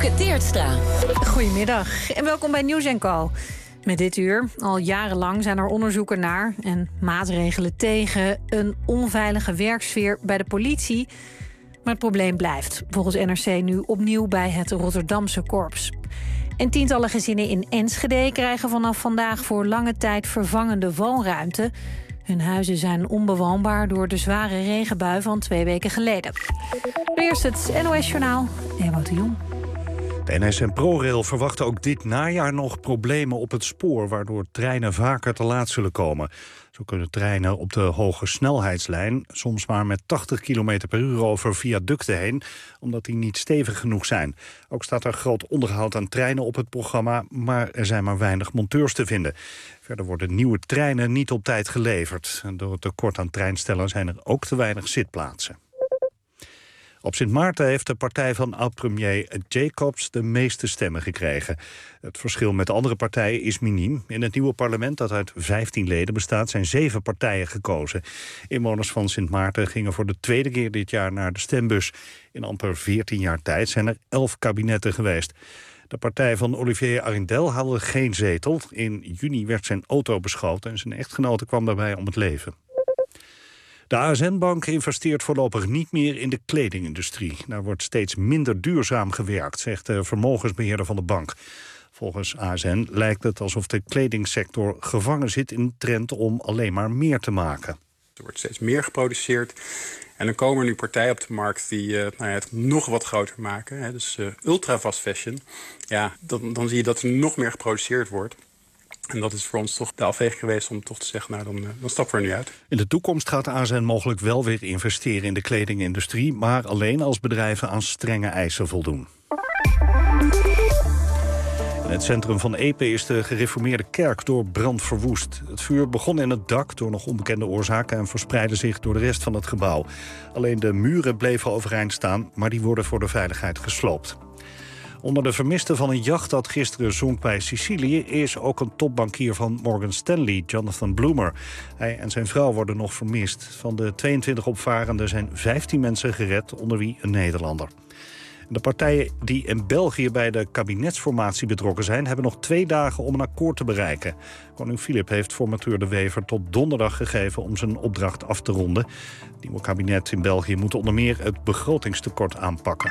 Dielke Teertstra. Goedemiddag en welkom bij Nieuws & Co. Met dit uur, al jarenlang zijn er onderzoeken naar en maatregelen tegen een onveilige werksfeer bij de politie. Maar het probleem blijft, volgens NRC nu opnieuw bij het Rotterdamse korps. En tientallen gezinnen in Enschede krijgen vanaf vandaag voor lange tijd vervangende woonruimte. Hun huizen zijn onbewoonbaar door de zware regenbui van 2 weken geleden. Eerst het NOS-journaal, Ewout de Jong. De NS en ProRail verwachten ook dit najaar nog problemen op het spoor, waardoor treinen vaker te laat zullen komen. Zo kunnen treinen op de hoge snelheidslijn soms maar met 80 km per uur over viaducten heen, omdat die niet stevig genoeg zijn. Ook staat er groot onderhoud aan treinen op het programma, maar er zijn maar weinig monteurs te vinden. Verder worden nieuwe treinen niet op tijd geleverd. En door het tekort aan treinstellen zijn er ook te weinig zitplaatsen. Op Sint Maarten heeft de partij van oud-premier Jacobs de meeste stemmen gekregen. Het verschil met de andere partijen is miniem. In het nieuwe parlement, dat uit 15 leden bestaat, zijn 7 partijen gekozen. Inwoners van Sint Maarten gingen voor de tweede keer dit jaar naar de stembus. In amper 14 jaar tijd zijn er 11 kabinetten geweest. De partij van Olivier Arindel haalde geen zetel. In juni werd zijn auto beschoten en zijn echtgenote kwam daarbij om het leven. De ASN-bank investeert voorlopig niet meer in de kledingindustrie. Daar wordt steeds minder duurzaam gewerkt, zegt de vermogensbeheerder van de bank. Volgens ASN lijkt het alsof de kledingsector gevangen zit in de trend om alleen maar meer te maken. Er wordt steeds meer geproduceerd. En dan komen er nu partijen op de markt die het nog wat groter maken. Hè, dus ultra fast fashion. Ja, dan zie je dat er nog meer geproduceerd wordt. En dat is voor ons toch de afweging geweest om toch te zeggen, dan stappen we er nu uit. In de toekomst gaat de ASN mogelijk wel weer investeren in de kledingindustrie, maar alleen als bedrijven aan strenge eisen voldoen. In het centrum van Epe is de gereformeerde kerk door brand verwoest. Het vuur begon in het dak door nog onbekende oorzaken en verspreidde zich door de rest van het gebouw. Alleen de muren bleven overeind staan, maar die worden voor de veiligheid gesloopt. Onder de vermisten van een jacht dat gisteren zonk bij Sicilië is ook een topbankier van Morgan Stanley, Jonathan Bloomer. Hij en zijn vrouw worden nog vermist. Van de 22 opvarenden zijn 15 mensen gered, onder wie een Nederlander. De partijen die in België bij de kabinetsformatie betrokken zijn, hebben nog 2 dagen om een akkoord te bereiken. Koning Filip heeft formateur De Wever tot donderdag gegeven om zijn opdracht af te ronden. Het nieuwe kabinet in België moet onder meer het begrotingstekort aanpakken.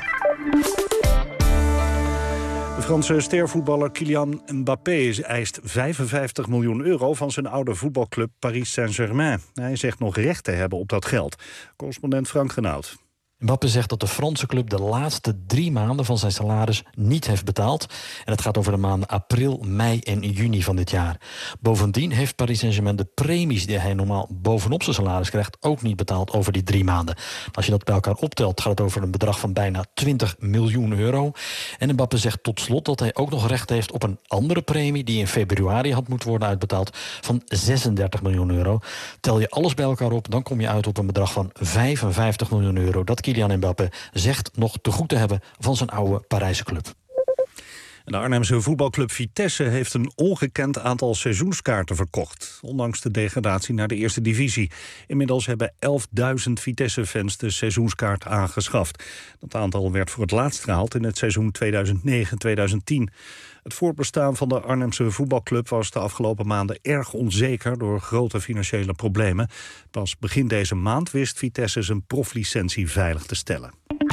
De Franse stervoetballer Kylian Mbappé eist 55 miljoen euro van zijn oude voetbalclub Paris Saint-Germain. Hij zegt nog recht te hebben op dat geld. Correspondent Frank Renaud. Mbappé zegt dat de Franse club de laatste 3 maanden van zijn salaris niet heeft betaald. En het gaat over de maanden april, mei en juni van dit jaar. Bovendien heeft Paris Saint-Germain de premies die hij normaal bovenop zijn salaris krijgt ook niet betaald over die 3 maanden. Als je dat bij elkaar optelt, gaat het over een bedrag van bijna 20 miljoen euro. En Mbappé zegt tot slot dat hij ook nog recht heeft op een andere premie die in februari had moeten worden uitbetaald van 36 miljoen euro. Tel je alles bij elkaar op, dan kom je uit op een bedrag van 55 miljoen euro. Dat Kylian Mbappé zegt nog te goed te hebben van zijn oude Parijse club. De Arnhemse voetbalclub Vitesse heeft een ongekend aantal seizoenskaarten verkocht, ondanks de degradatie naar de eerste divisie. Inmiddels hebben 11.000 Vitesse-fans de seizoenskaart aangeschaft. Dat aantal werd voor het laatst gehaald in het seizoen 2009-2010. Het voortbestaan van de Arnhemse voetbalclub was de afgelopen maanden erg onzeker door grote financiële problemen. Pas begin deze maand wist Vitesse zijn proflicentie veilig te stellen.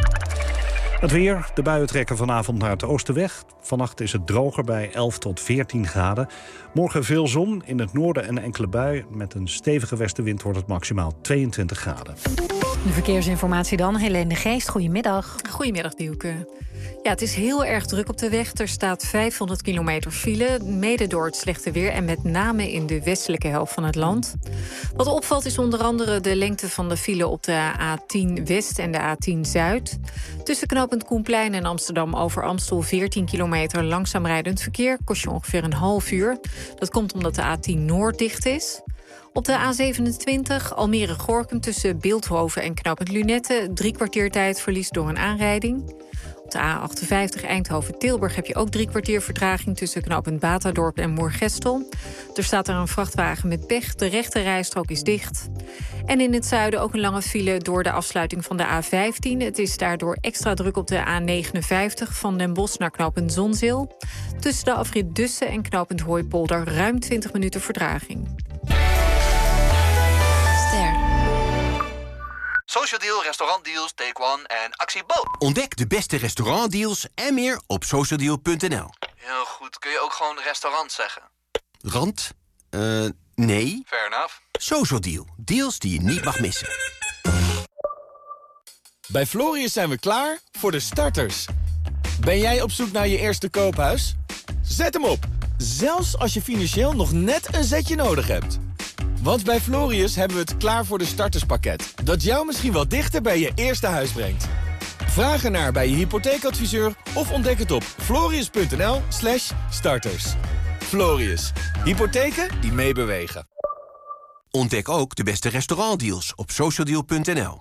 Het weer. De buien trekken vanavond naar het oosten weg. Vannacht is het droger bij 11 tot 14 graden. Morgen veel zon, in het noorden en enkele bui. Met een stevige westenwind wordt het maximaal 22 graden. De verkeersinformatie dan, Helene de Geest. Goedemiddag. Goedemiddag, Dielke. Ja, het is heel erg druk op de weg. Er staat 500 kilometer file, mede door het slechte weer en met name in de westelijke helft van het land. Wat opvalt is onder andere de lengte van de file op de A10 West en de A10 Zuid. Tussen knooppunt Koenplein en Amsterdam over Amstel 14 kilometer langzaam rijdend verkeer. Kost je ongeveer een half uur. Dat komt omdat de A10 Noord dicht is. Op de A27 Almere-Gorinchem tussen Bilthoven en knooppunt Lunette 3 kwartier tijdverlies door een aanrijding. Op de A58 Eindhoven-Tilburg heb je ook 3 kwartier vertraging tussen knooppunt Batadorp en Moergestel. Er staat er een vrachtwagen met pech. De rechte rijstrook is dicht. En in het zuiden ook een lange file door de afsluiting van de A15. Het is daardoor extra druk op de A59 van Den Bosch naar knooppunt Zonzeel. Tussen de afrit Dussen en knooppunt Hooipolder ruim 20 minuten vertraging. Social Deal, restaurantdeals, Take One en Actie Bo. Ontdek de beste restaurantdeals en meer op socialdeal.nl. Heel goed, kun je ook gewoon restaurant zeggen? Rand? Nee. Fair enough. Social Deal, deals die je niet mag missen. Bij Florius zijn we klaar voor de starters. Ben jij op zoek naar je eerste koophuis? Zet hem op, zelfs als je financieel nog net een zetje nodig hebt. Want bij Florius hebben we het klaar voor de starterspakket, dat jou misschien wel dichter bij je eerste huis brengt. Vraag ernaar bij je hypotheekadviseur of ontdek het op florius.nl/starters. Florius, hypotheken die meebewegen. Ontdek ook de beste restaurantdeals op socialdeal.nl.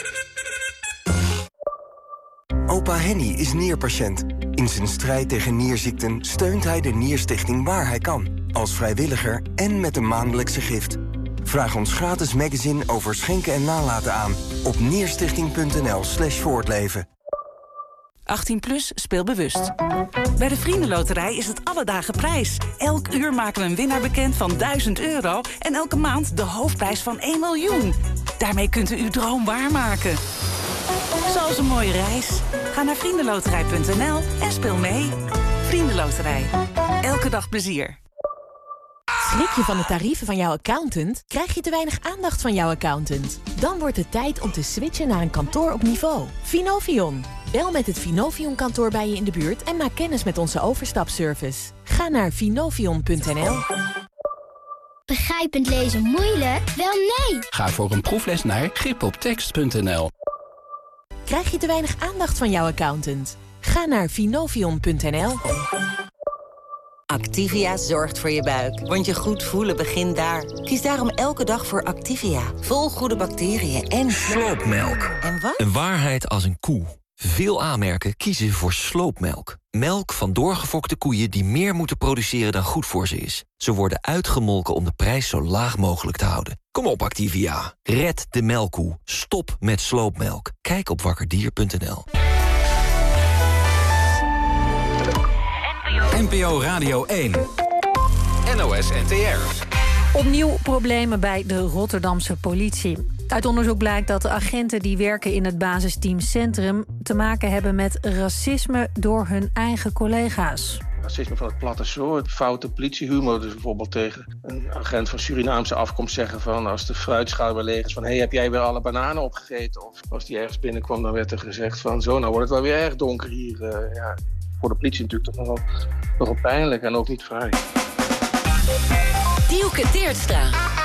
Opa Henny is nierpatiënt. In zijn strijd tegen nierziekten steunt hij de Nierstichting waar hij kan. Als vrijwilliger en met een maandelijkse gift. Vraag ons gratis magazine over schenken en nalaten aan op nierstichting.nl/voortleven. 18+, speel bewust. Bij de Vriendenloterij is het alle dagen prijs. Elk uur maken we een winnaar bekend van €1000 en elke maand de hoofdprijs van 1 miljoen. Daarmee kunt u uw droom waarmaken. Zoals een mooie reis. Ga naar vriendenloterij.nl en speel mee. Vriendenloterij. Elke dag plezier. Schrik je van de tarieven van jouw accountant? Krijg je te weinig aandacht van jouw accountant? Dan wordt het tijd om te switchen naar een kantoor op niveau. Finovion. Bel met het Finovion-kantoor bij je in de buurt en maak kennis met onze overstapservice. Ga naar finovion.nl. Begrijpend lezen moeilijk? Wel nee! Ga voor een proefles naar gripoptekst.nl. Krijg je te weinig aandacht van jouw accountant? Ga naar finovion.nl. Activia zorgt voor je buik, want je goed voelen begint daar. Kies daarom elke dag voor Activia. Vol goede bacteriën en... Sloopmelk. En wat? Een waarheid als een koe. Veel A-merken kiezen voor sloopmelk. Melk van doorgefokte koeien die meer moeten produceren dan goed voor ze is. Ze worden uitgemolken om de prijs zo laag mogelijk te houden. Kom op, Activia. Red de melkkoe. Stop met sloopmelk. Kijk op wakkerdier.nl. NPO Radio 1. NOS NTR. Opnieuw problemen bij de Rotterdamse politie. Uit onderzoek blijkt dat de agenten die werken in het basisteam Centrum te maken hebben met racisme door hun eigen collega's. Racisme van het platte soort, foute politiehumor. Dus bijvoorbeeld tegen een agent van Surinaamse afkomst zeggen van... als de fruitschaal weer leeg is van... heb jij weer alle bananen opgegeten? Of als die ergens binnenkwam, dan werd er gezegd van... zo, nou wordt het wel weer erg donker hier. Voor de politie natuurlijk toch nogal pijnlijk en ook niet vrij. Dielke Teertstra.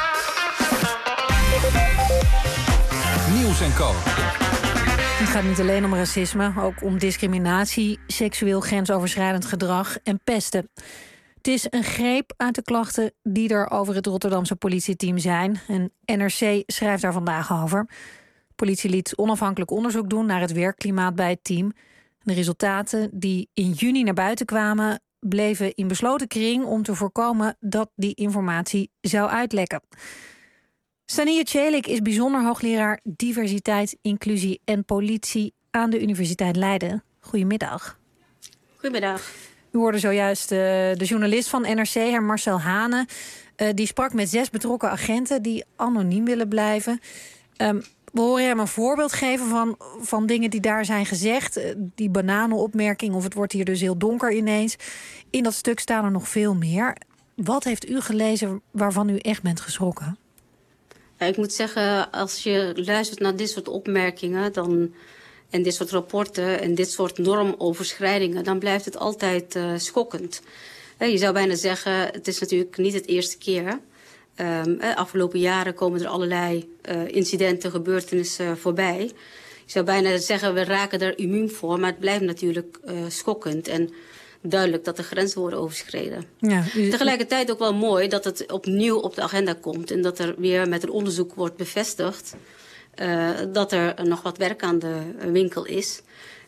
Nieuws en Co. Het gaat niet alleen om racisme, ook om discriminatie, seksueel grensoverschrijdend gedrag en pesten. Het is een greep uit de klachten die er over het Rotterdamse politieteam zijn. En NRC schrijft daar vandaag over. De politie liet onafhankelijk onderzoek doen naar het werkklimaat bij het team. De resultaten die in juni naar buiten kwamen bleven in besloten kring om te voorkomen dat die informatie zou uitlekken. Sania Celik is bijzonder hoogleraar diversiteit, inclusie en politie aan de Universiteit Leiden. Goedemiddag. Goedemiddag. U hoorde zojuist de journalist van NRC, heer Marcel Hane. Die sprak met 6 betrokken agenten die anoniem willen blijven. We horen hem een voorbeeld geven van dingen die daar zijn gezegd. Die bananenopmerking, of het wordt hier dus heel donker ineens. In dat stuk staan er nog veel meer. Wat heeft u gelezen waarvan u echt bent geschrokken? Ja, ik moet zeggen, als je luistert naar dit soort opmerkingen... en dit soort rapporten en dit soort normoverschrijdingen... dan blijft het altijd schokkend. Je zou bijna zeggen, het is natuurlijk niet het eerste keer... afgelopen jaren komen er allerlei incidenten, gebeurtenissen voorbij. Je zou bijna zeggen, we raken er immuun voor... maar het blijft natuurlijk schokkend en duidelijk dat de grenzen worden overschreden. Ja, tegelijkertijd ook wel mooi dat het opnieuw op de agenda komt... en dat er weer met een onderzoek wordt bevestigd... dat er nog wat werk aan de winkel is...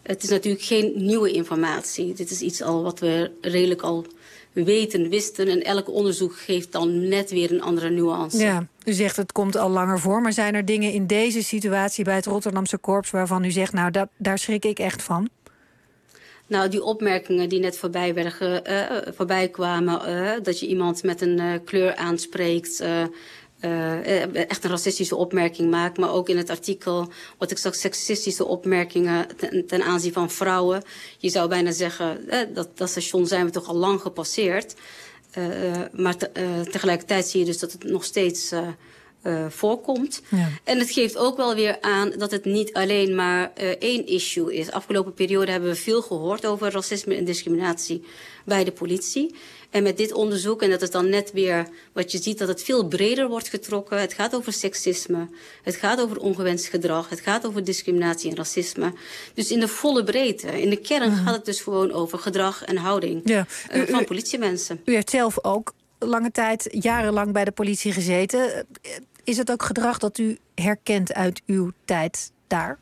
Het is natuurlijk geen nieuwe informatie. Dit is iets al wat we redelijk al wisten. En elk onderzoek geeft dan net weer een andere nuance. Ja, u zegt het komt al langer voor. Maar zijn er dingen in deze situatie bij het Rotterdamse Korps waarvan u zegt, nou, daar schrik ik echt van? Nou, die opmerkingen die net voorbij kwamen, dat je iemand met een kleur aanspreekt, echt een racistische opmerking maakt. Maar ook in het artikel, wat ik zag, seksistische opmerkingen ten aanzien van vrouwen. Je zou bijna zeggen, dat station zijn we toch al lang gepasseerd. Maar tegelijkertijd zie je dus dat het nog steeds voorkomt. Ja. En het geeft ook wel weer aan dat het niet alleen maar één issue is. Afgelopen periode hebben we veel gehoord over racisme en discriminatie bij de politie. En met dit onderzoek, en dat is dan net weer wat je ziet, dat het veel breder wordt getrokken. Het gaat over seksisme, het gaat over ongewenst gedrag, het gaat over discriminatie en racisme. Dus in de volle breedte, in de kern gaat het dus gewoon over gedrag en houding van politiemensen. U heeft zelf ook lange tijd, jarenlang bij de politie gezeten. Is het ook gedrag dat u herkent uit uw tijd daar?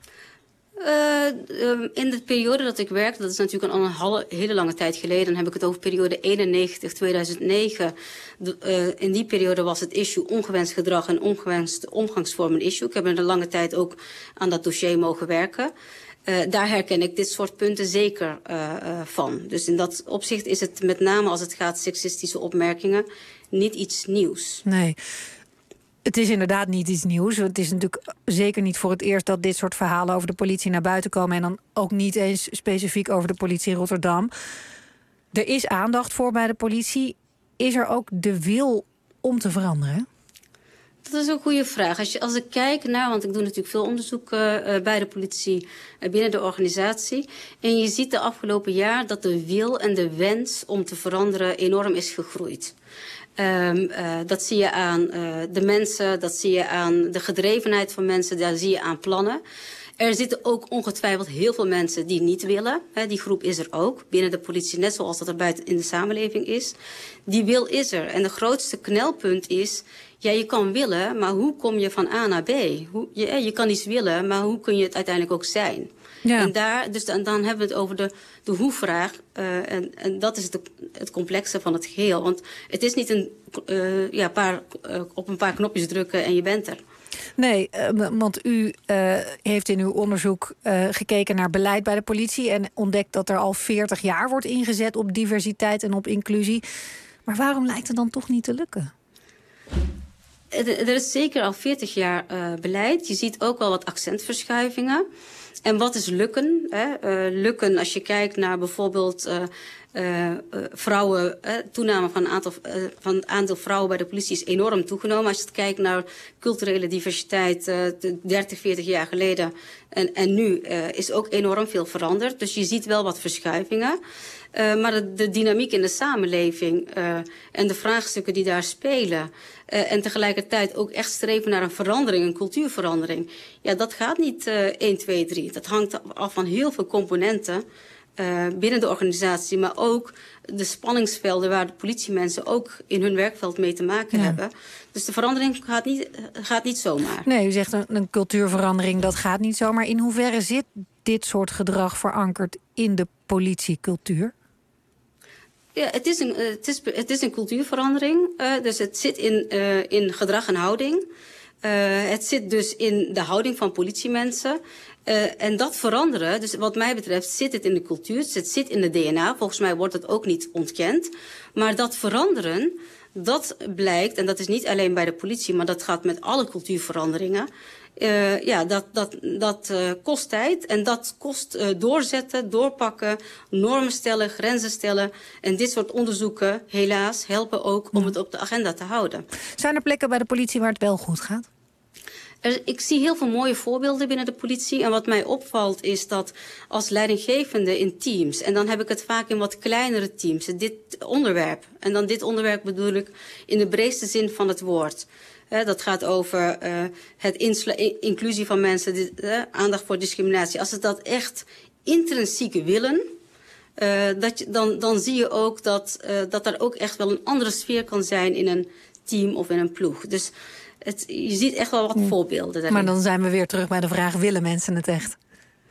In de periode dat ik werkte, dat is natuurlijk al een hele lange tijd geleden. Dan heb ik het over periode 91-2009. In die periode was het issue ongewenst gedrag en ongewenste omgangsvormen een issue. Ik heb er een lange tijd ook aan dat dossier mogen werken. Daar herken ik dit soort punten zeker van. Dus in dat opzicht is het met name als het gaat seksistische opmerkingen niet iets nieuws. Nee. Het is inderdaad niet iets nieuws. Het is natuurlijk zeker niet voor het eerst dat dit soort verhalen over de politie naar buiten komen. En dan ook niet eens specifiek over de politie in Rotterdam. Er is aandacht voor bij de politie. Is er ook de wil om te veranderen? Dat is een goede vraag. Als ik kijk naar, want ik doe natuurlijk veel onderzoek bij de politie binnen de organisatie. En je ziet de afgelopen jaar dat de wil en de wens om te veranderen enorm is gegroeid. Dat zie je aan de mensen, dat zie je aan de gedrevenheid van mensen, daar zie je aan plannen. Er zitten ook ongetwijfeld heel veel mensen die niet willen. Die groep is er ook, binnen de politie, net zoals dat er buiten in de samenleving is. Die wil is er. En de grootste knelpunt is, ja, je kan willen, maar hoe kom je van A naar B? Je kan iets willen, maar hoe kun je het uiteindelijk ook zijn? Ja. En dan hebben we het over de hoe-vraag. En dat is het complexe van het geheel. Want het is niet op een paar knopjes drukken en je bent er. Nee, want u heeft in uw onderzoek gekeken naar beleid bij de politie en ontdekt dat er al 40 jaar wordt ingezet op diversiteit en op inclusie. Maar waarom lijkt het dan toch niet te lukken? Er is zeker al 40 jaar beleid. Je ziet ook wel wat accentverschuivingen. En wat is lukken? Lukken als je kijkt naar bijvoorbeeld vrouwen. Toename van het aantal vrouwen bij de politie is enorm toegenomen. Als je kijkt naar culturele diversiteit 30, 40 jaar geleden. En nu is ook enorm veel veranderd. Dus je ziet wel wat verschuivingen. Maar de dynamiek in de samenleving en de vraagstukken die daar spelen. En tegelijkertijd ook echt streven naar een verandering, een cultuurverandering. Ja, dat gaat niet 1, 2, 3. Dat hangt af van heel veel componenten binnen de organisatie. Maar ook de spanningsvelden waar de politiemensen ook in hun werkveld mee te maken hebben. Dus de verandering gaat niet zomaar. Nee, u zegt een cultuurverandering, dat gaat niet zomaar. In hoeverre zit dit soort gedrag verankerd in de politiecultuur? Ja, het is een cultuurverandering. Dus het zit in gedrag en houding. Het zit dus in de houding van politiemensen. En dat veranderen, dus wat mij betreft zit het in de cultuur, het zit in de DNA. Volgens mij wordt het ook niet ontkend. Maar dat veranderen, dat blijkt, en dat is niet alleen bij de politie, maar dat gaat met alle cultuurveranderingen. Dat kost tijd en dat kost doorzetten, doorpakken, normen stellen, grenzen stellen. En dit soort onderzoeken, helaas, helpen ook om het op de agenda te houden. Zijn er plekken bij de politie waar het wel goed gaat? Ik zie heel veel mooie voorbeelden binnen de politie. En wat mij opvalt is dat als leidinggevende in teams, en dan heb ik het vaak in wat kleinere teams, dit onderwerp. En dan dit onderwerp bedoel ik in de breedste zin van het woord. Dat gaat over het inclusie van mensen, aandacht voor discriminatie. Als ze dat echt intrinsiek willen, dan zie je ook dat er ook echt wel een andere sfeer kan zijn in een team of in een ploeg. Dus je ziet echt wel wat voorbeelden daarin. Maar dan zijn we weer terug bij de vraag, willen mensen het echt?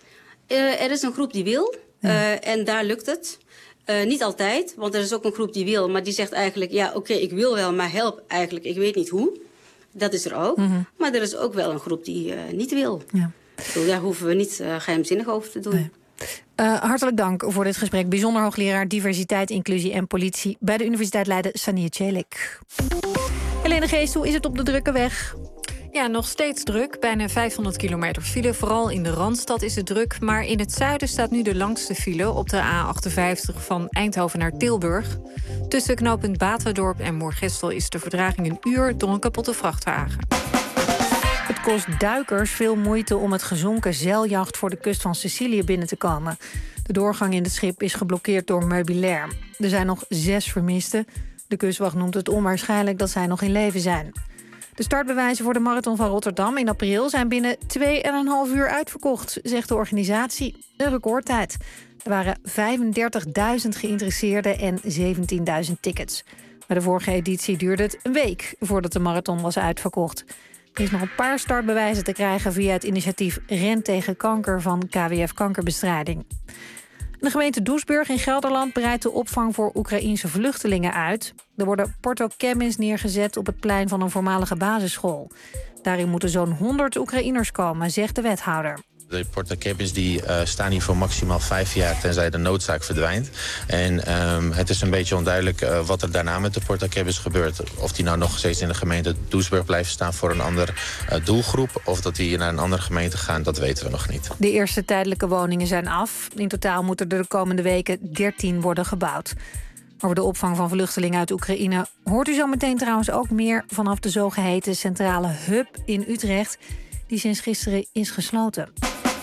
Er is een groep die wil en daar lukt het. Niet altijd, want er is ook een groep die wil, maar die zegt eigenlijk... ja, oké, ik wil wel, maar help eigenlijk, ik weet niet hoe. Dat is er ook. Maar er is ook wel een groep die niet wil. Ja. Daar hoeven we niet geheimzinnig over te doen. Nee. Hartelijk dank voor dit gesprek. Bijzonder hoogleraar diversiteit, inclusie en politie... bij de Universiteit Leiden, Sania Celik. Helene Geest, hoe is het op de drukke weg? Ja, nog steeds druk. Bijna 500 kilometer file. Vooral in de Randstad is het druk. Maar in het zuiden staat nu de langste file op de A58 van Eindhoven naar Tilburg. Tussen knooppunt Baterdorp en Moergestel is de vertraging een uur door een kapotte vrachtwagen. Het kost duikers veel moeite om het gezonken zeiljacht voor de kust van Sicilië binnen te komen. De doorgang in het schip is geblokkeerd door meubilair. Er zijn nog 6 vermisten. De kustwacht noemt het onwaarschijnlijk dat zij nog in leven zijn. De startbewijzen voor de Marathon van Rotterdam in april zijn binnen 2,5 uur uitverkocht, zegt de organisatie. Een recordtijd. Er waren 35.000 geïnteresseerden en 17.000 tickets. Bij de vorige editie duurde het een week voordat de marathon was uitverkocht. Er is nog een paar startbewijzen te krijgen via het initiatief Ren tegen Kanker van KWF Kankerbestrijding. De gemeente Doesburg in Gelderland breidt de opvang voor Oekraïense vluchtelingen uit. Er worden portocabins neergezet op het plein van een voormalige basisschool. Daarin moeten zo'n 100 Oekraïners komen, zegt de wethouder. De portacabins die staan hier voor maximaal 5 jaar tenzij de noodzaak verdwijnt. En het is een beetje onduidelijk wat er daarna met de portacabins gebeurt. Of die nou nog steeds in de gemeente Doesburg blijven staan voor een andere doelgroep. Of dat die naar een andere gemeente gaan, dat weten we nog niet. De eerste tijdelijke woningen zijn af. In totaal moeten er de komende weken 13 worden gebouwd. Over de opvang van vluchtelingen uit Oekraïne hoort u zo meteen trouwens ook meer vanaf de zogeheten centrale hub in Utrecht, die sinds gisteren is gesloten.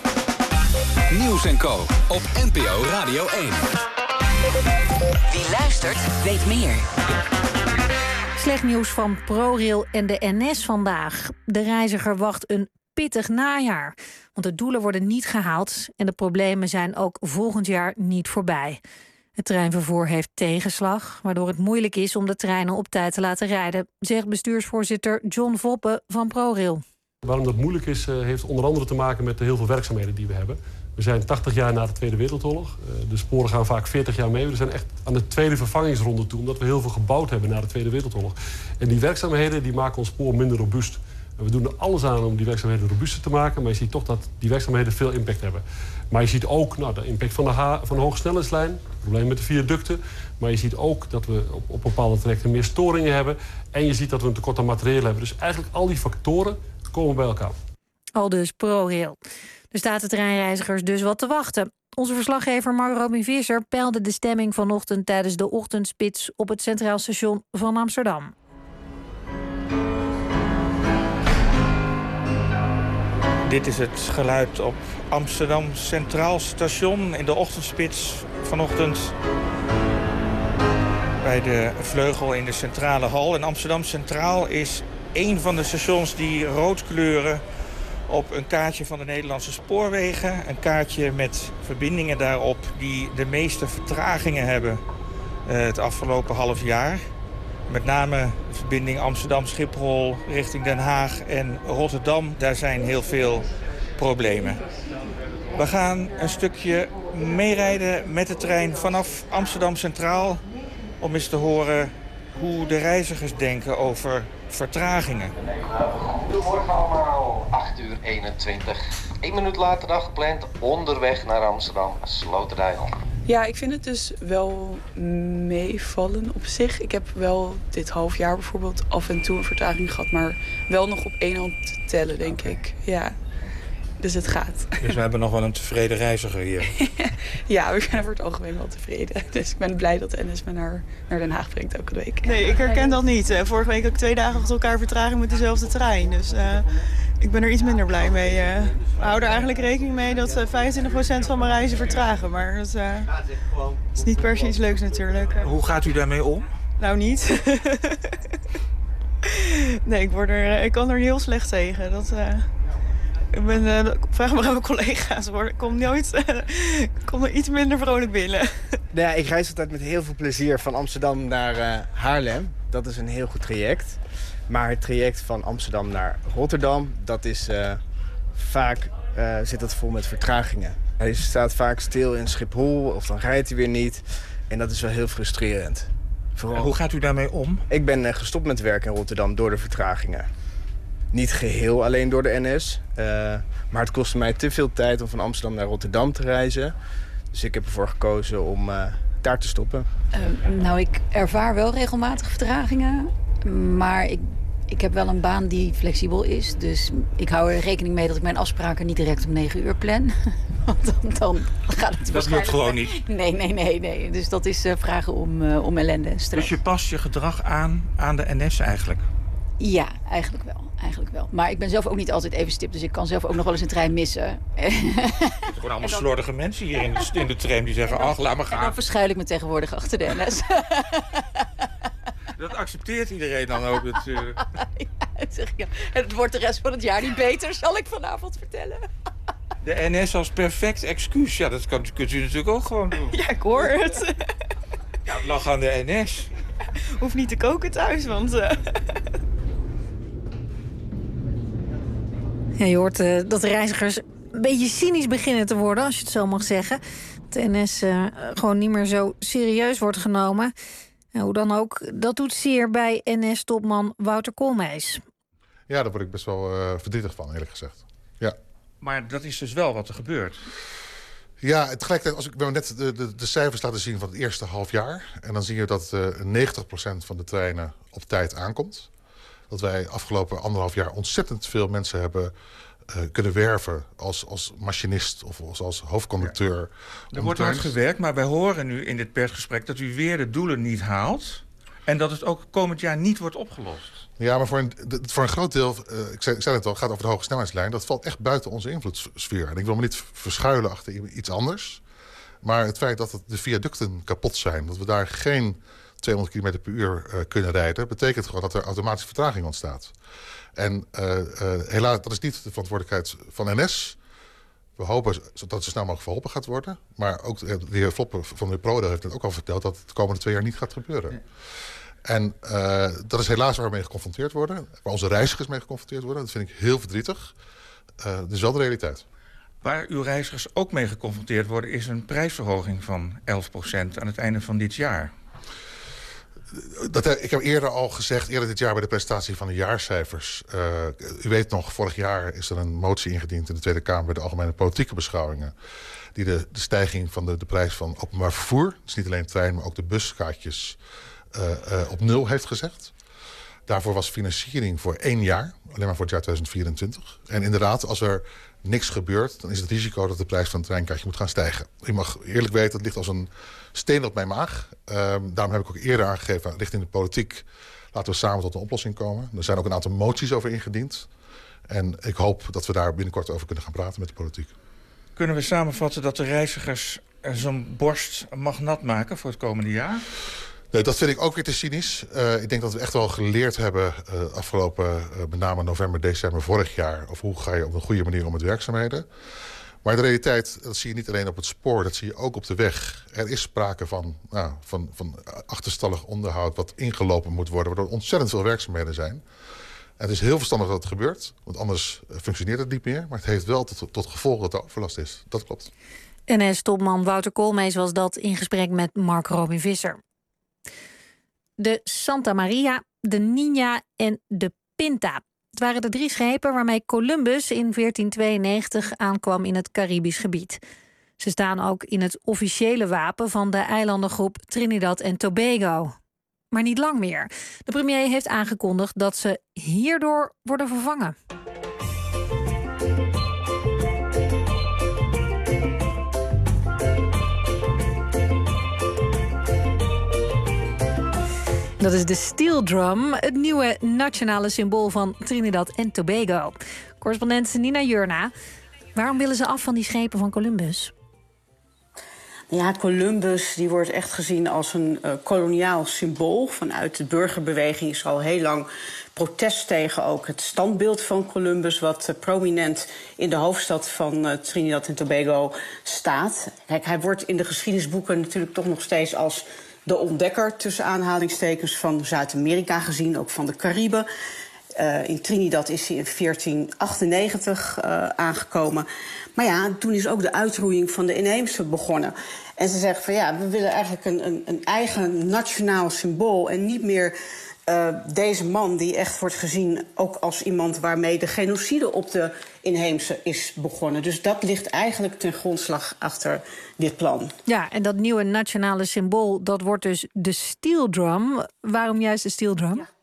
Nieuws & Co. op NPO Radio 1. Wie luistert, weet meer. Slecht nieuws van ProRail en de NS vandaag. De reiziger wacht een pittig najaar. Want de doelen worden niet gehaald en de problemen zijn ook volgend jaar niet voorbij. Het treinvervoer heeft tegenslag, waardoor het moeilijk is om de treinen op tijd te laten rijden, zegt bestuursvoorzitter John Voppe van ProRail. Waarom dat moeilijk is, heeft onder andere te maken met de heel veel werkzaamheden die we hebben. We zijn 80 jaar na de Tweede Wereldoorlog. De sporen gaan vaak 40 jaar mee. We zijn echt aan de tweede vervangingsronde toe, omdat we heel veel gebouwd hebben na de Tweede Wereldoorlog. En die werkzaamheden die maken ons spoor minder robuust. En we doen er alles aan om die werkzaamheden robuuster te maken, maar je ziet toch dat die werkzaamheden veel impact hebben. Maar je ziet ook de impact van de hogesnelheidslijn, probleem met de viaducten. Maar je ziet ook dat we op bepaalde trajecten meer storingen hebben. En je ziet dat we een tekort aan materieel hebben. Dus eigenlijk al die factoren komen bij elkaar. Aldus ProRail. Er staat de treinreizigers dus wat te wachten. Onze verslaggever Mark Robin Visser peilde de stemming vanochtend tijdens de ochtendspits op het Centraal Station van Amsterdam. Dit is het geluid op Amsterdam Centraal Station in de ochtendspits vanochtend. Bij de vleugel in de centrale hal. En Amsterdam Centraal is één van de stations die rood kleuren op een kaartje van de Nederlandse Spoorwegen. Een kaartje met verbindingen daarop die de meeste vertragingen hebben het afgelopen half jaar. Met name de verbinding Amsterdam-Schiphol richting Den Haag en Rotterdam. Daar zijn heel veel problemen. We gaan een stukje meerijden met de trein vanaf Amsterdam Centraal om eens te horen hoe de reizigers denken over vertragingen. Goedemorgen allemaal, 8:21. 1 minuut later dan gepland, onderweg naar Amsterdam, Sloterdijk. Ja, ik vind het dus wel meevallen op zich. Ik heb wel dit half jaar bijvoorbeeld af en toe een vertraging gehad, maar wel nog op 1 hand te tellen, denk ik. Ja, dus het gaat. Dus we hebben nog wel een tevreden reiziger hier. Ja, we zijn voor het algemeen wel tevreden. Dus ik ben blij dat de NS me naar Den Haag brengt elke week. Nee, ik herken dat niet. Vorige week had ik 2 dagen achter elkaar vertraging met dezelfde trein. Dus ik ben er iets minder blij mee. We houden er eigenlijk rekening mee dat 25% van mijn reizen vertragen. Maar dat is niet per se iets leuks natuurlijk. Hoe gaat u daarmee om? Nou, niet. Nee, ik kan er heel slecht tegen. Vraag maar aan mijn collega's hoor. Ik kom er iets minder vrolijk binnen. Ja, ik reis altijd met heel veel plezier van Amsterdam naar Haarlem. Dat is een heel goed traject. Maar het traject van Amsterdam naar Rotterdam, dat is vaak zit dat vol met vertragingen. Hij staat vaak stil in Schiphol of dan rijdt hij weer niet. En dat is wel heel frustrerend. Vooral... Hoe gaat u daarmee om? Ik ben gestopt met werk in Rotterdam door de vertragingen. Niet geheel alleen door de NS. Maar het kostte mij te veel tijd om van Amsterdam naar Rotterdam te reizen. Dus ik heb ervoor gekozen om daar te stoppen. Nou, ik ervaar wel regelmatig vertragingen. Maar ik heb wel een baan die flexibel is. Dus ik hou er rekening mee dat ik mijn afspraken niet direct om 9 uur plan. Want dan gaat het dat lukt gewoon niet. Nee. Dus dat is vragen om ellende en stress. Dus je past je gedrag aan de NS eigenlijk? Ja, eigenlijk wel. Maar ik ben zelf ook niet altijd even stipt. Dus ik kan zelf ook nog wel eens een trein missen. Het zijn gewoon allemaal slordige mensen hier in de tram die zeggen... ach, laat maar gaan. En dan verschuil ik me tegenwoordig achter de NS. Dat accepteert iedereen dan ook natuurlijk. Ja, het wordt de rest van het jaar niet beter, zal ik vanavond vertellen. De NS als perfect excuus. Ja, dat kunt u natuurlijk ook gewoon doen. Ja, ik hoor het. Ja, het lag aan de NS. Hoef niet te koken thuis, want... Ja, je hoort dat de reizigers een beetje cynisch beginnen te worden, als je het zo mag zeggen. Dat de NS gewoon niet meer zo serieus wordt genomen. En hoe dan ook, dat doet zeer bij NS-topman Wouter Koolmees. Ja, daar word ik best wel verdrietig van, eerlijk gezegd. Ja. Maar dat is dus wel wat er gebeurt. Ja, tegelijkertijd, we hebben net de cijfers laten zien van het eerste half jaar. En dan zie je dat 90% van de treinen op tijd aankomt. Dat wij afgelopen 1,5 jaar ontzettend veel mensen hebben kunnen werven als machinist of als hoofdconducteur. Er wordt hard gewerkt, maar wij horen nu in dit persgesprek dat u weer de doelen niet haalt. En dat het ook komend jaar niet wordt opgelost. Ja, maar voor een groot deel, ik zei het al, gaat over de hoge snelheidslijn. Dat valt echt buiten onze invloedssfeer. En ik wil me niet verschuilen achter iets anders. Maar het feit dat de viaducten kapot zijn, dat we daar geen 200 km per uur kunnen rijden, betekent gewoon dat er automatische vertraging ontstaat. En helaas, dat is niet de verantwoordelijkheid van NS. We hopen dat het zo snel mogelijk verholpen gaat worden. Maar ook de heer Vloppen van de ProRail heeft het ook al verteld dat het de komende 2 jaar niet gaat gebeuren. Ja. En dat is helaas waar we mee geconfronteerd worden. Waar onze reizigers mee geconfronteerd worden. Dat vind ik heel verdrietig. Dat is wel de realiteit. Waar uw reizigers ook mee geconfronteerd worden is een prijsverhoging van 11% aan het einde van dit jaar. Ik heb eerder dit jaar bij de presentatie van de jaarcijfers. U weet nog, vorig jaar is er een motie ingediend in de Tweede Kamer bij de Algemene Politieke Beschouwingen. Die de stijging van de prijs van openbaar vervoer, dus niet alleen trein, maar ook de buskaartjes, op 0 heeft gezegd. Daarvoor was financiering voor 1 jaar, alleen maar voor het jaar 2024. En inderdaad, als er niks gebeurt, dan is het risico dat de prijs van het treinkaartje moet gaan stijgen. Ik mag eerlijk weten, het ligt als een steen op mijn maag. Daarom heb ik ook eerder aangegeven richting de politiek, laten we samen tot een oplossing komen. Er zijn ook een aantal moties over ingediend. En ik hoop dat we daar binnenkort over kunnen gaan praten met de politiek. Kunnen we samenvatten dat de reizigers zo'n borst mag nat maken voor het komende jaar? Nee, dat vind ik ook weer te cynisch. Ik denk dat we echt wel geleerd hebben afgelopen met name november, december vorig jaar, of hoe ga je op een goede manier om met werkzaamheden. Maar de realiteit, dat zie je niet alleen op het spoor, dat zie je ook op de weg. Er is sprake van achterstallig onderhoud wat ingelopen moet worden, waardoor er ontzettend veel werkzaamheden zijn. En het is heel verstandig dat het gebeurt, want anders functioneert het niet meer. Maar het heeft wel tot gevolg dat er overlast is. Dat klopt. NS-topman Wouter Koolmees was dat in gesprek met Mark Robin Visser. De Santa Maria, de Niña en de Pinta. Het waren de 3 schepen waarmee Columbus in 1492 aankwam in het Caribisch gebied. Ze staan ook in het officiële wapen van de eilandengroep Trinidad en Tobago. Maar niet lang meer. De premier heeft aangekondigd dat ze hierdoor worden vervangen. Dat is de steel drum, het nieuwe nationale symbool van Trinidad en Tobago. Correspondent Nina Jurna, waarom willen ze af van die schepen van Columbus? Ja, Columbus die wordt echt gezien als een koloniaal symbool. Vanuit de burgerbeweging is al heel lang protest tegen ook het standbeeld van Columbus, wat prominent in de hoofdstad van Trinidad en Tobago staat. Kijk, hij wordt in de geschiedenisboeken natuurlijk toch nog steeds als de ontdekker tussen aanhalingstekens van Zuid-Amerika gezien, ook van de Cariben. In Trinidad is hij in 1498 aangekomen. Maar ja, toen is ook de uitroeiing van de inheemse begonnen. En ze zeggen van ja, we willen eigenlijk een eigen nationaal symbool en niet meer deze man die echt wordt gezien ook als iemand waarmee de genocide op de inheemse is begonnen. Dus dat ligt eigenlijk ten grondslag achter dit plan. Ja, en dat nieuwe nationale symbool, dat wordt dus de steel drum. Waarom juist de steel drum? Ja.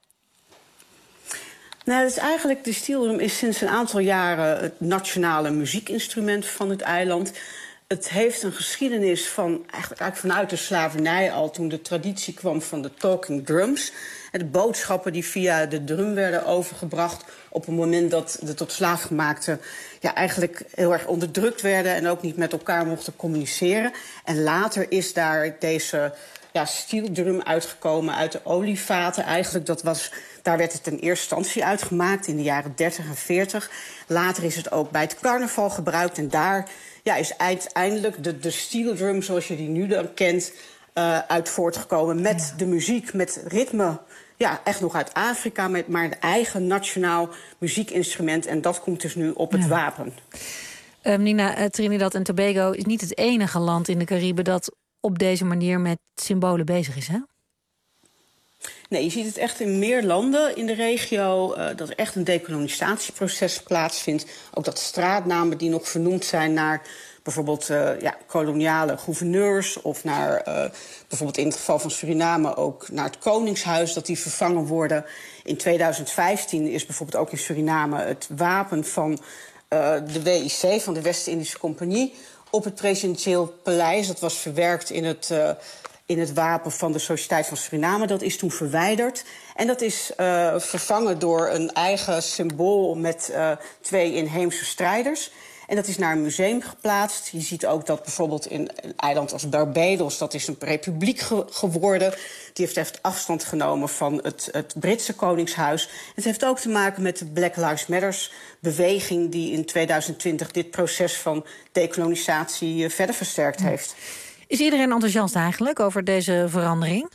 Nou, dat is eigenlijk, de steel drum is sinds een aantal jaren het nationale muziekinstrument van het eiland. Het heeft een geschiedenis van eigenlijk vanuit de slavernij al, toen de traditie kwam van de talking drums. De boodschappen die via de drum werden overgebracht op het moment dat de tot slaafgemaakten eigenlijk heel erg onderdrukt werden en ook niet met elkaar mochten communiceren. En later is daar deze steel drum uitgekomen uit de olievaten. Eigenlijk, daar werd het in eerste instantie uitgemaakt in de jaren 30 en 40. Later is het ook bij het carnaval gebruikt. En daar is uiteindelijk de steel drum zoals je die nu dan kent uit voortgekomen. Met de muziek, met ritme. Ja, echt nog uit Afrika, maar een eigen nationaal muziekinstrument. En dat komt dus nu op het wapen. Nina, Trinidad en Tobago is niet het enige land in de Cariben dat op deze manier met symbolen bezig is, hè? Nee, je ziet het echt in meer landen in de regio, dat er echt een dekolonisatieproces plaatsvindt. Ook dat straatnamen die nog vernoemd zijn naar bijvoorbeeld koloniale gouverneurs of naar bijvoorbeeld in het geval van Suriname ook naar het Koningshuis, dat die vervangen worden. In 2015 is bijvoorbeeld ook in Suriname het wapen van de WIC, van de West-Indische Compagnie, op het presidentieel paleis. Dat was verwerkt in het wapen van de Sociëteit van Suriname. Dat is toen verwijderd. En dat is vervangen door een eigen symbool met 2 inheemse strijders. En dat is naar een museum geplaatst. Je ziet ook dat bijvoorbeeld in een eiland als Barbados, dat is een republiek geworden. Die heeft afstand genomen van het Britse Koningshuis. Het heeft ook te maken met de Black Lives Matter beweging die in 2020 dit proces van dekolonisatie verder versterkt heeft. Is iedereen enthousiast eigenlijk over deze verandering?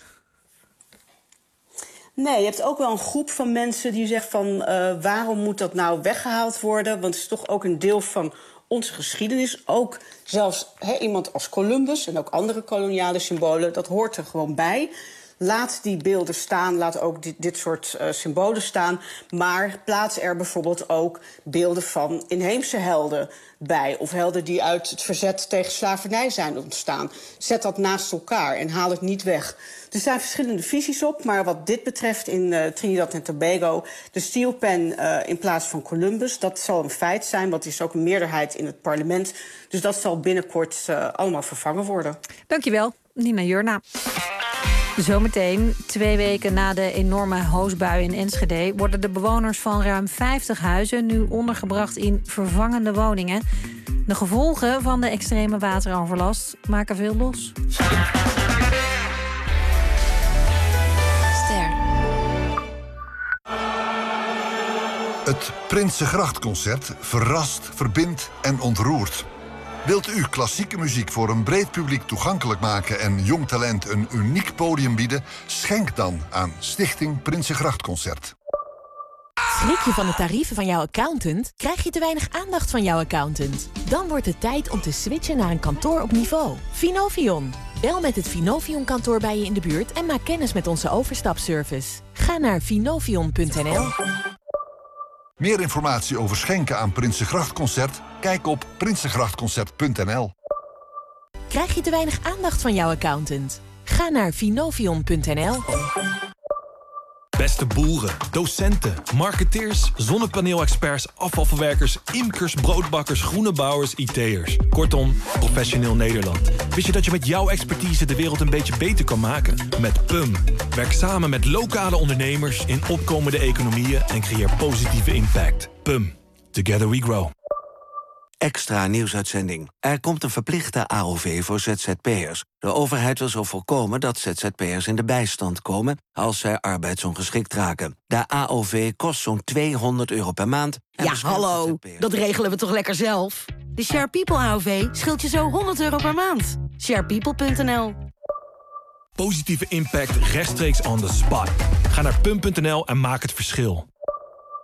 Nee, je hebt ook wel een groep van mensen die zegt van waarom moet dat nou weggehaald worden? Want het is toch ook een deel van onze geschiedenis. Ook zelfs iemand als Columbus en ook andere koloniale symbolen, dat hoort er gewoon bij. Laat die beelden staan, laat ook dit soort symbolen staan. Maar plaats er bijvoorbeeld ook beelden van inheemse helden bij. Of helden die uit het verzet tegen slavernij zijn ontstaan. Zet dat naast elkaar en haal het niet weg. Er zijn verschillende visies op, maar wat dit betreft in Trinidad en Tobago, de steel pen in plaats van Columbus, dat zal een feit zijn, want er is ook een meerderheid in het parlement. Dus dat zal binnenkort allemaal vervangen worden. Dankjewel, Nina Jurna. Zometeen, 2 weken na de enorme hoosbui in Enschede, worden de bewoners van ruim 50 huizen nu ondergebracht in vervangende woningen. De gevolgen van de extreme wateroverlast maken veel los. Het Prinsengrachtconcert verrast, verbindt en ontroert. Wilt u klassieke muziek voor een breed publiek toegankelijk maken en jong talent een uniek podium bieden? Schenk dan aan Stichting Prinsengrachtconcert. Schrik je van de tarieven van jouw accountant? Krijg je te weinig aandacht van jouw accountant? Dan wordt het tijd om te switchen naar een kantoor op niveau. Finovion. Bel met het Finovion-kantoor bij je in de buurt en maak kennis met onze overstapservice. Ga naar finovion.nl. Meer informatie over schenken aan Prinsengrachtconcert? Kijk op prinsengrachtconcert.nl. Krijg je te weinig aandacht van jouw accountant? Ga naar finovion.nl. Beste boeren, docenten, marketeers, zonnepaneelexperts, afvalverwerkers, imkers, broodbakkers, groenebouwers, IT'ers. Kortom, professioneel Nederland. Wist je dat je met jouw expertise de wereld een beetje beter kan maken? Met PUM. Werk samen met lokale ondernemers in opkomende economieën en creëer positieve impact. PUM. Together we grow. Extra nieuwsuitzending. Er komt een verplichte AOV voor ZZP'ers. De overheid wil zo voorkomen dat ZZP'ers in de bijstand komen als zij arbeidsongeschikt raken. De AOV kost zo'n €200 per maand. Ja, hallo, dat regelen we toch lekker zelf? De Share People AOV scheelt je zo €100 per maand. Sharepeople.nl. Positieve impact rechtstreeks on the spot. Ga naar pum.nl en maak het verschil.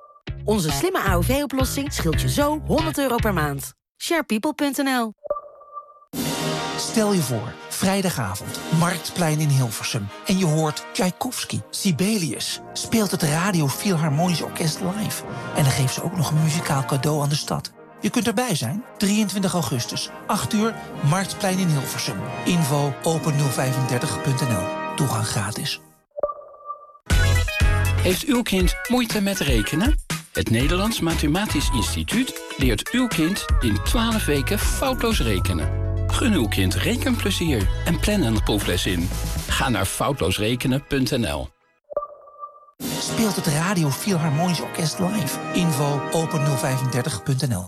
Onze slimme AOV-oplossing scheelt je zo €100 per maand. sharepeople.nl. Stel je voor, vrijdagavond, Marktplein in Hilversum. En je hoort Tchaikovsky, Sibelius. Speelt het Radio Philharmonisch Orkest live. En dan geeft ze ook nog een muzikaal cadeau aan de stad. Je kunt erbij zijn. 23 augustus, 8 uur, Marktplein in Hilversum. Info open035.nl. Toegang gratis. Heeft uw kind moeite met rekenen? Het Nederlands Mathematisch Instituut leert uw kind in 12 weken foutloos rekenen. Gun uw kind rekenplezier en plan een proefles in. Ga naar foutloosrekenen.nl. Speelt het Radio Philharmonisch Orkest live. Info open035.nl.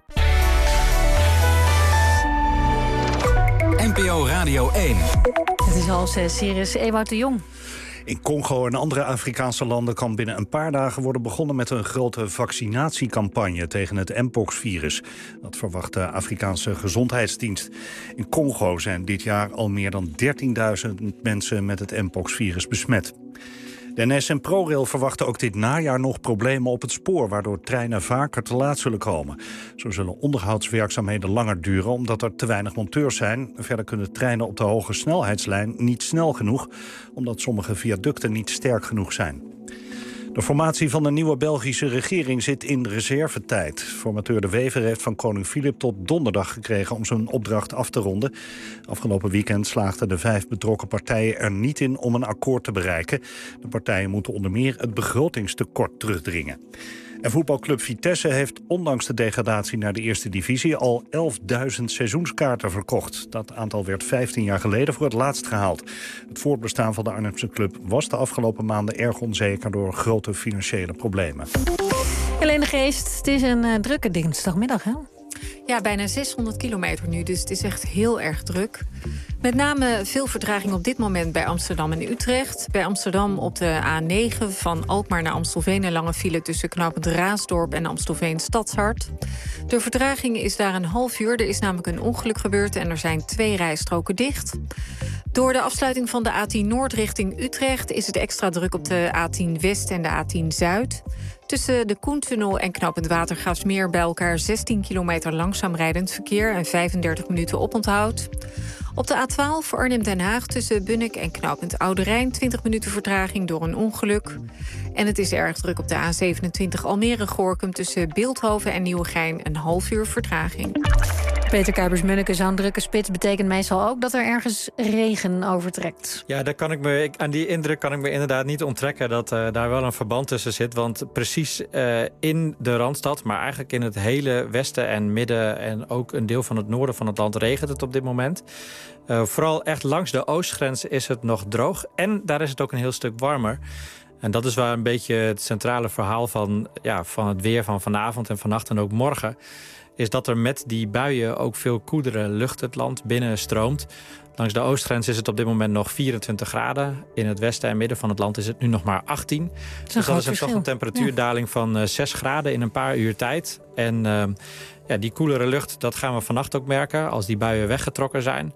NPO Radio 1. Het is al 6, hier is Ewout de Jong. In Congo en andere Afrikaanse landen kan binnen een paar dagen worden begonnen met een grote vaccinatiecampagne tegen het Mpox-virus. Dat verwacht de Afrikaanse Gezondheidsdienst. In Congo zijn dit jaar al meer dan 13.000 mensen met het Mpox-virus besmet. De NS en ProRail verwachten ook dit najaar nog problemen op het spoor, waardoor treinen vaker te laat zullen komen. Zo zullen onderhoudswerkzaamheden langer duren omdat er te weinig monteurs zijn. Verder kunnen treinen op de hoge snelheidslijn niet snel genoeg, omdat sommige viaducten niet sterk genoeg zijn. De formatie van de nieuwe Belgische regering zit in reservetijd. Formateur De Wever heeft van koning Filip tot donderdag gekregen om zijn opdracht af te ronden. Afgelopen weekend slaagden de 5 betrokken partijen er niet in om een akkoord te bereiken. De partijen moeten onder meer het begrotingstekort terugdringen. En voetbalclub Vitesse heeft ondanks de degradatie naar de eerste divisie al 11.000 seizoenskaarten verkocht. Dat aantal werd 15 jaar geleden voor het laatst gehaald. Het voortbestaan van de Arnhemse club was de afgelopen maanden erg onzeker door grote financiële problemen. Helene Geest, het is een drukke dinsdagmiddag, hè? Ja, bijna 600 kilometer nu, dus het is echt heel erg druk. Met name veel vertraging op dit moment bij Amsterdam en Utrecht. Bij Amsterdam op de A9 van Alkmaar naar Amstelveen een lange file tussen knooppunt Raasdorp en Amstelveen Stadshart. De vertraging is daar een half uur. Er is namelijk een ongeluk gebeurd en er zijn 2 rijstroken dicht. Door de afsluiting van de A10 Noord richting Utrecht is het extra druk op de A10 West en de A10 Zuid. Tussen de Koentunnel en knooppunt Watergraafsmeer bij elkaar 16 kilometer langzaam rijdend verkeer en 35 minuten oponthoud. Op de A12 Arnhem-Den Haag tussen Bunnik en knooppunt Oude Rijn 20 minuten vertraging door een ongeluk. En het is erg druk op de A27 Almere-Gorinchem tussen Bilthoven en Nieuwegein een half uur vertraging. Peter Kuipers-Munneke, zo'n drukke spits betekent meestal ook dat er ergens regen overtrekt. Ja, aan die indruk kan ik me inderdaad niet onttrekken dat daar wel een verband tussen zit. Want precies in de Randstad, maar eigenlijk in het hele westen en midden en ook een deel van het noorden van het land regent het op dit moment. Vooral echt langs de oostgrens is het nog droog en daar is het ook een heel stuk warmer. En dat is waar een beetje het centrale verhaal van het weer van vanavond en vannacht en ook morgen is dat er met die buien ook veel koelere lucht het land binnen stroomt. Langs de oostgrens is het op dit moment nog 24 graden. In het westen en midden van het land is het nu nog maar 18. Dus dat is toch een temperatuurdaling van 6 graden in een paar uur tijd. En die koelere lucht, dat gaan we vannacht ook merken als die buien weggetrokken zijn.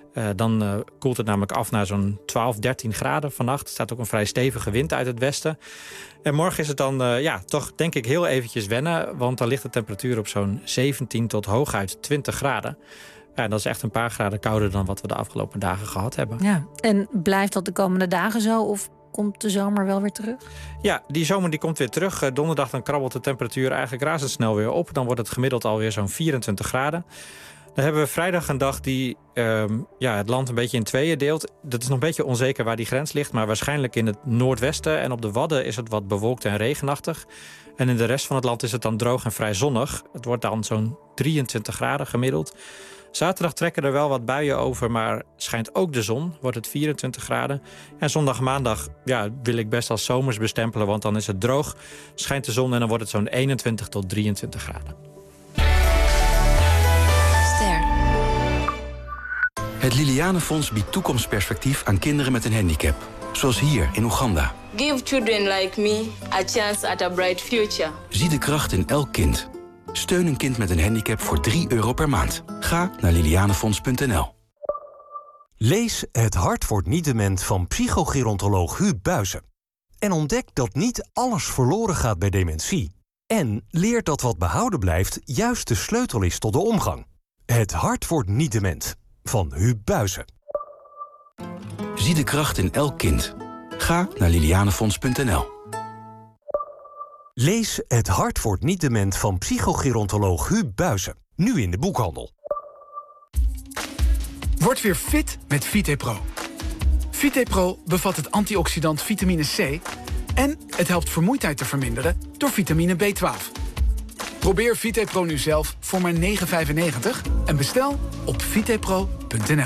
Dan koelt het namelijk af naar zo'n 12, 13 graden vannacht. Er staat ook een vrij stevige wind uit het westen. En morgen is het dan toch denk ik heel eventjes wennen. Want dan ligt de temperatuur op zo'n 17 tot hooguit 20 graden. Ja, dat is echt een paar graden kouder dan wat we de afgelopen dagen gehad hebben. Ja, en blijft dat de komende dagen zo of komt de zomer wel weer terug? Ja, die zomer die komt weer terug. Donderdag dan krabbelt de temperatuur eigenlijk razendsnel weer op. Dan wordt het gemiddeld alweer zo'n 24 graden. Dan hebben we vrijdag een dag die het land een beetje in tweeën deelt. Dat is nog een beetje onzeker waar die grens ligt. Maar waarschijnlijk in het noordwesten en op de Wadden is het wat bewolkt en regenachtig. En in de rest van het land is het dan droog en vrij zonnig. Het wordt dan zo'n 23 graden gemiddeld. Zaterdag trekken er wel wat buien over, maar schijnt ook de zon. Wordt het 24 graden. En zondag, maandag wil ik best als zomers bestempelen, want dan is het droog. Schijnt de zon en dan wordt het zo'n 21 tot 23 graden. Het Lilianenfonds biedt toekomstperspectief aan kinderen met een handicap. Zoals hier in Oeganda. Give children like me a chance at a bright future. Zie de kracht in elk kind. Steun een kind met een handicap voor €3 per maand. Ga naar lilianenfonds.nl. Lees Het hart wordt niet dement van psychogerontoloog Huub Buijsen. En ontdek dat niet alles verloren gaat bij dementie. En leert dat wat behouden blijft juist de sleutel is tot de omgang. Het hart wordt niet dement. Van Huub Buizen. Zie de kracht in elk kind. Ga naar lilianefonds.nl. Lees Het hart wordt niet dement van psychogerontoloog Huub Buizen. Nu in de boekhandel. Word weer fit met VitePro. VitePro bevat het antioxidant vitamine C... en het helpt vermoeidheid te verminderen door vitamine B12. Probeer VitePro nu zelf voor maar €9,95 en bestel op vitepro.nl.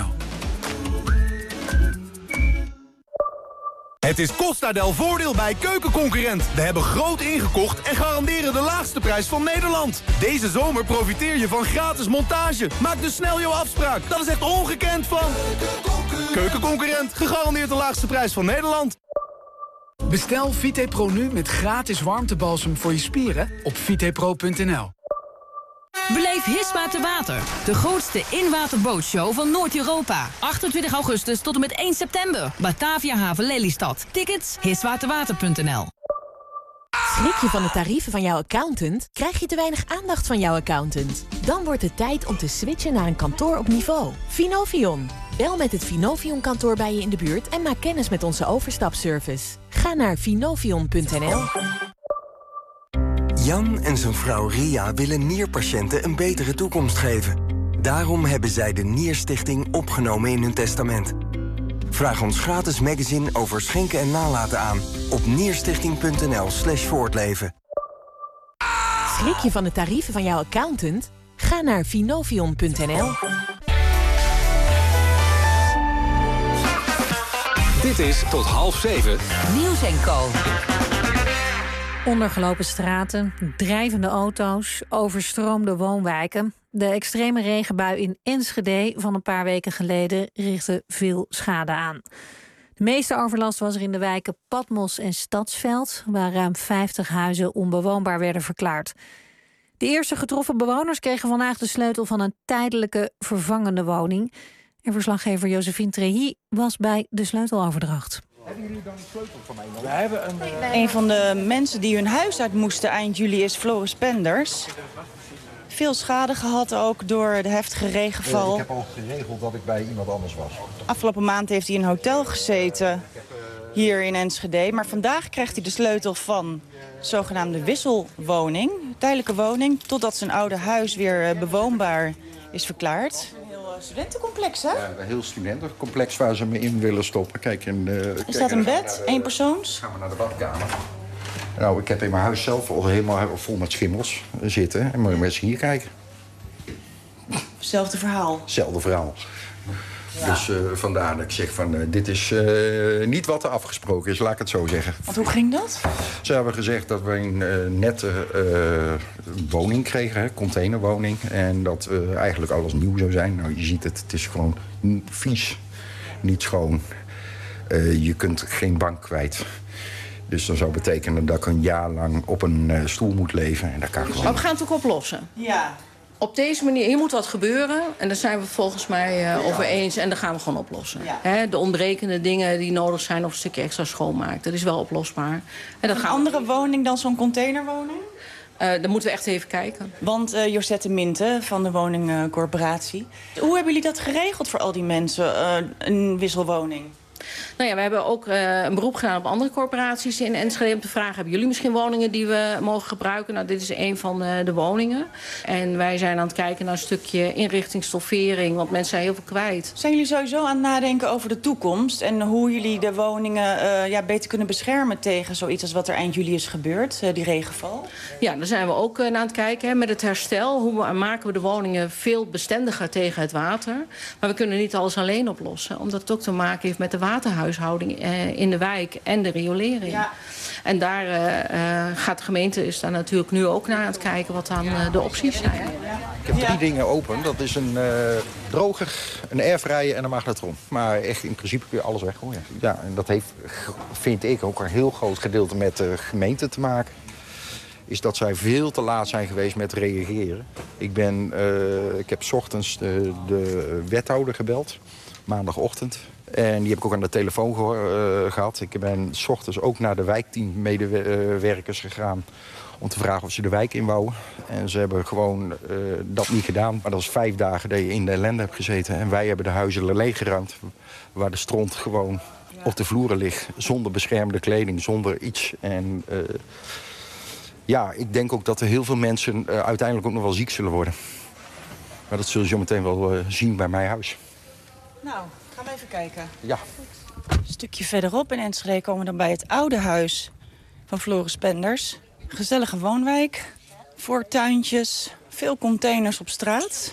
Het is Costa del Voordeel bij Keukenconcurrent. We hebben groot ingekocht en garanderen de laagste prijs van Nederland. Deze zomer profiteer je van gratis montage. Maak dus snel jouw afspraak. Dat is echt ongekend van Keukenconcurrent. Gegarandeerd de laagste prijs van Nederland. Bestel VitePro nu met gratis warmtebalsem voor je spieren op vitepro.nl. Beleef Hisma te Water, de grootste inwaterbootshow van Noord-Europa. 28 augustus tot en met 1 september. Batavia Haven Lelystad. Tickets hiswaterwater.nl. Schrik je van de tarieven van jouw accountant? Krijg je te weinig aandacht van jouw accountant? Dan wordt het tijd om te switchen naar een kantoor op niveau. Finovion. Bel met het Finovion-kantoor bij je in de buurt en maak kennis met onze overstapservice. Ga naar finovion.nl. Jan en zijn vrouw Ria willen nierpatiënten een betere toekomst geven. Daarom hebben zij de Nierstichting opgenomen in hun testament. Vraag ons gratis magazine over schenken en nalaten aan op nierstichting.nl/voortleven. Schrik je van de tarieven van jouw accountant? Ga naar finovion.nl. Dit is tot 6:30. Nieuws & Co. Ondergelopen straten, drijvende auto's, overstroomde woonwijken. De extreme regenbui in Enschede van een paar weken geleden richtte veel schade aan. De meeste overlast was er in de wijken Patmos en Stadsveld, waar ruim 50 huizen onbewoonbaar werden verklaard. De eerste getroffen bewoners kregen vandaag de sleutel van een tijdelijke vervangende woning. En verslaggever Josephine Trehi was bij de sleuteloverdracht. Hebben jullie dan een sleutel van mij nodig? We hebben een van de mensen die hun huis uit moesten eind juli is Floris Penders. Veel schade gehad ook door de heftige regenval. Ik heb al geregeld dat ik bij iemand anders was. Afgelopen maand heeft hij in een hotel gezeten hier in Enschede. Maar vandaag krijgt hij de sleutel van de zogenaamde wisselwoning. Tijdelijke woning, totdat zijn oude huis weer bewoonbaar is verklaard. Studentencomplex, hè? Ja, een heel studentencomplex waar ze me in willen stoppen. Kijk, er staat een bed, 1 persoons. Gaan we naar de badkamer. Nou, ik heb in mijn huis zelf al helemaal vol met schimmels zitten. En moet je mensen hier kijken. Hetzelfde verhaal. Hetzelfde verhaal. Ja. Dus vandaar dat ik zeg van dit is niet wat er afgesproken is, laat ik het zo zeggen. Want hoe ging dat? Ze hebben gezegd dat we een nette woning kregen, hè, containerwoning. En dat eigenlijk alles nieuw zou zijn. Nou, je ziet het is gewoon vies, niet schoon. Je kunt geen bank kwijt. Dus dat zou betekenen dat ik een jaar lang op een stoel moet leven. En dat kan gewoon. Maar we gaan het ook oplossen. Ja. Op deze manier, hier moet wat gebeuren. En daar zijn we volgens mij over eens. En dat gaan we gewoon oplossen. Ja. De ontbrekende dingen die nodig zijn of een stukje extra schoonmaak. Dat is wel oplosbaar. En dat een andere woning dan zo'n containerwoning? Dan moeten we echt even kijken. Want Josette Minte van de woningcorporatie. Hoe hebben jullie dat geregeld voor al die mensen, een wisselwoning? Nou ja, we hebben ook een beroep gedaan op andere corporaties in Enschede om te vragen: hebben jullie misschien woningen die we mogen gebruiken? Nou, dit is een van de woningen. En wij zijn aan het kijken naar een stukje inrichting, stoffering, want mensen zijn heel veel kwijt. Zijn jullie sowieso aan het nadenken over de toekomst en hoe jullie de woningen beter kunnen beschermen tegen zoiets als wat er eind juli is gebeurd, die regenval? Ja, daar zijn we ook naar aan het kijken. Hè, met het herstel, hoe maken we de woningen veel bestendiger tegen het water. Maar we kunnen niet alles alleen oplossen, omdat het ook te maken heeft met de waterhuishouding in de wijk en de riolering. Ja. En daar gaat de gemeente is daar natuurlijk nu ook naar aan het kijken wat dan de opties zijn. Ik heb 3 dingen open. Dat is een droger, een airfryer en een magnetron. Maar echt in principe kun je alles weggooien. Ja, en dat heeft, vind ik, ook een heel groot gedeelte met de gemeente te maken. Is dat zij veel te laat zijn geweest met reageren. Ik heb 's ochtends de wethouder gebeld maandagochtend. En die heb ik ook aan de telefoon gehad. Ik ben 's ochtends ook naar de wijkteammedewerkers gegaan om te vragen of ze de wijk in wouden. En ze hebben gewoon dat niet gedaan. Maar dat is 5 dagen dat je in de ellende hebt gezeten. En wij hebben de huizen leeggeruimd, waar de stront gewoon op de vloeren ligt. Zonder beschermende kleding, zonder iets. En ik denk ook dat er heel veel mensen uiteindelijk ook nog wel ziek zullen worden. Maar dat zullen ze zo meteen wel zien bij mijn huis. Nou, gaan we even kijken. Ja. Een stukje verderop in Enschede komen we dan bij het oude huis van Floris Penders. Gezellige woonwijk, voortuintjes, veel containers op straat.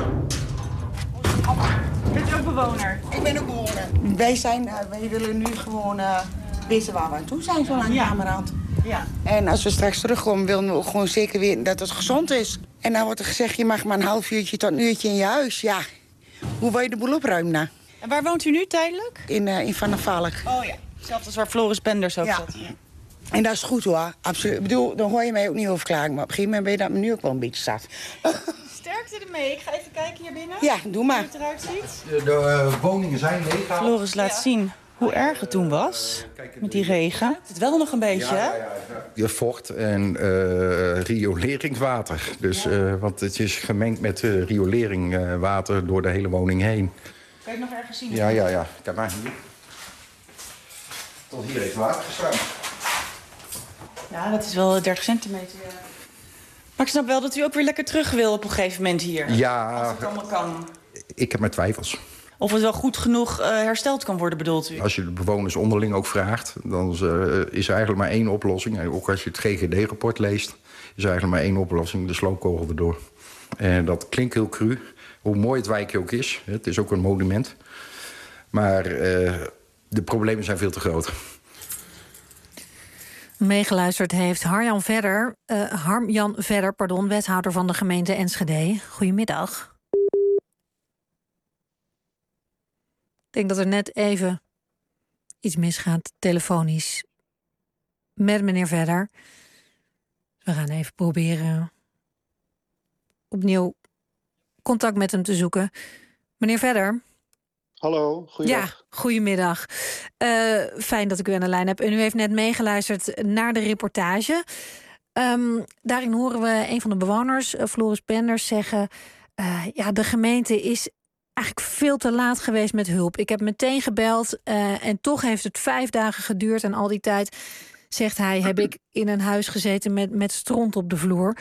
Bent u ook bewoner? Ik ben ook bewoner. Wij willen nu gewoon weten waar we aan toe zijn, zo lang kamerhand. Ja. En als we straks terugkomen, willen we ook gewoon zeker weten dat het gezond is. En dan wordt er gezegd, je mag maar een half uurtje tot een uurtje in je huis. Ja, hoe wil je de boel opruimen dan? En waar woont u nu tijdelijk? In Van der Valk. Oh ja, hetzelfde als waar Floris Penders ook zat. Ja. En dat is goed hoor, absoluut. Ik bedoel, dan hoor je mij ook niet over verklaring. Maar op een gegeven moment ben je dat me nu ook wel een beetje zat. Sterkte ermee. Ik ga even kijken hier binnen. Ja, doe maar. Hoe het eruit ziet. De woningen zijn leeg. Floris laat zien hoe erg het toen was. Met die regen. Het wel nog een beetje, hè? Je vocht en rioleringswater. Dus, want het is gemengd met rioleringwater door de hele woning heen. Kan je het nog ergens zien? Ja. Kijk maar hier. Tot hier heeft water gestaan. Ja, dat is wel 30 centimeter. Maar ik snap wel dat u ook weer lekker terug wil op een gegeven moment hier. Ja. Als het allemaal kan. Ik heb mijn twijfels. Of het wel goed genoeg hersteld kan worden, bedoelt u? Als je de bewoners onderling ook vraagt, dan is er eigenlijk maar 1 oplossing. En ook als je het GGD-rapport leest, is er eigenlijk maar 1 oplossing: de sloopkogel erdoor. En dat klinkt heel cru, hoe mooi het wijkje ook is. Het is ook een monument. Maar de problemen zijn veel te groot. Meegeluisterd heeft Harmjan Vedder, wethouder van de gemeente Enschede. Goedemiddag. Ik denk dat er net even iets misgaat telefonisch met meneer Vedder. We gaan even proberen opnieuw contact met hem te zoeken. Meneer Vedder. Hallo, goeiedag. Ja, goedemiddag. Fijn dat ik u aan de lijn heb. En u heeft net meegeluisterd naar de reportage. Daarin horen we een van de bewoners, Floris Penders, zeggen... de gemeente is eigenlijk veel te laat geweest met hulp. Ik heb meteen gebeld en toch heeft het 5 dagen geduurd. En al die tijd, zegt hij, heb ik in een huis gezeten met stront op de vloer.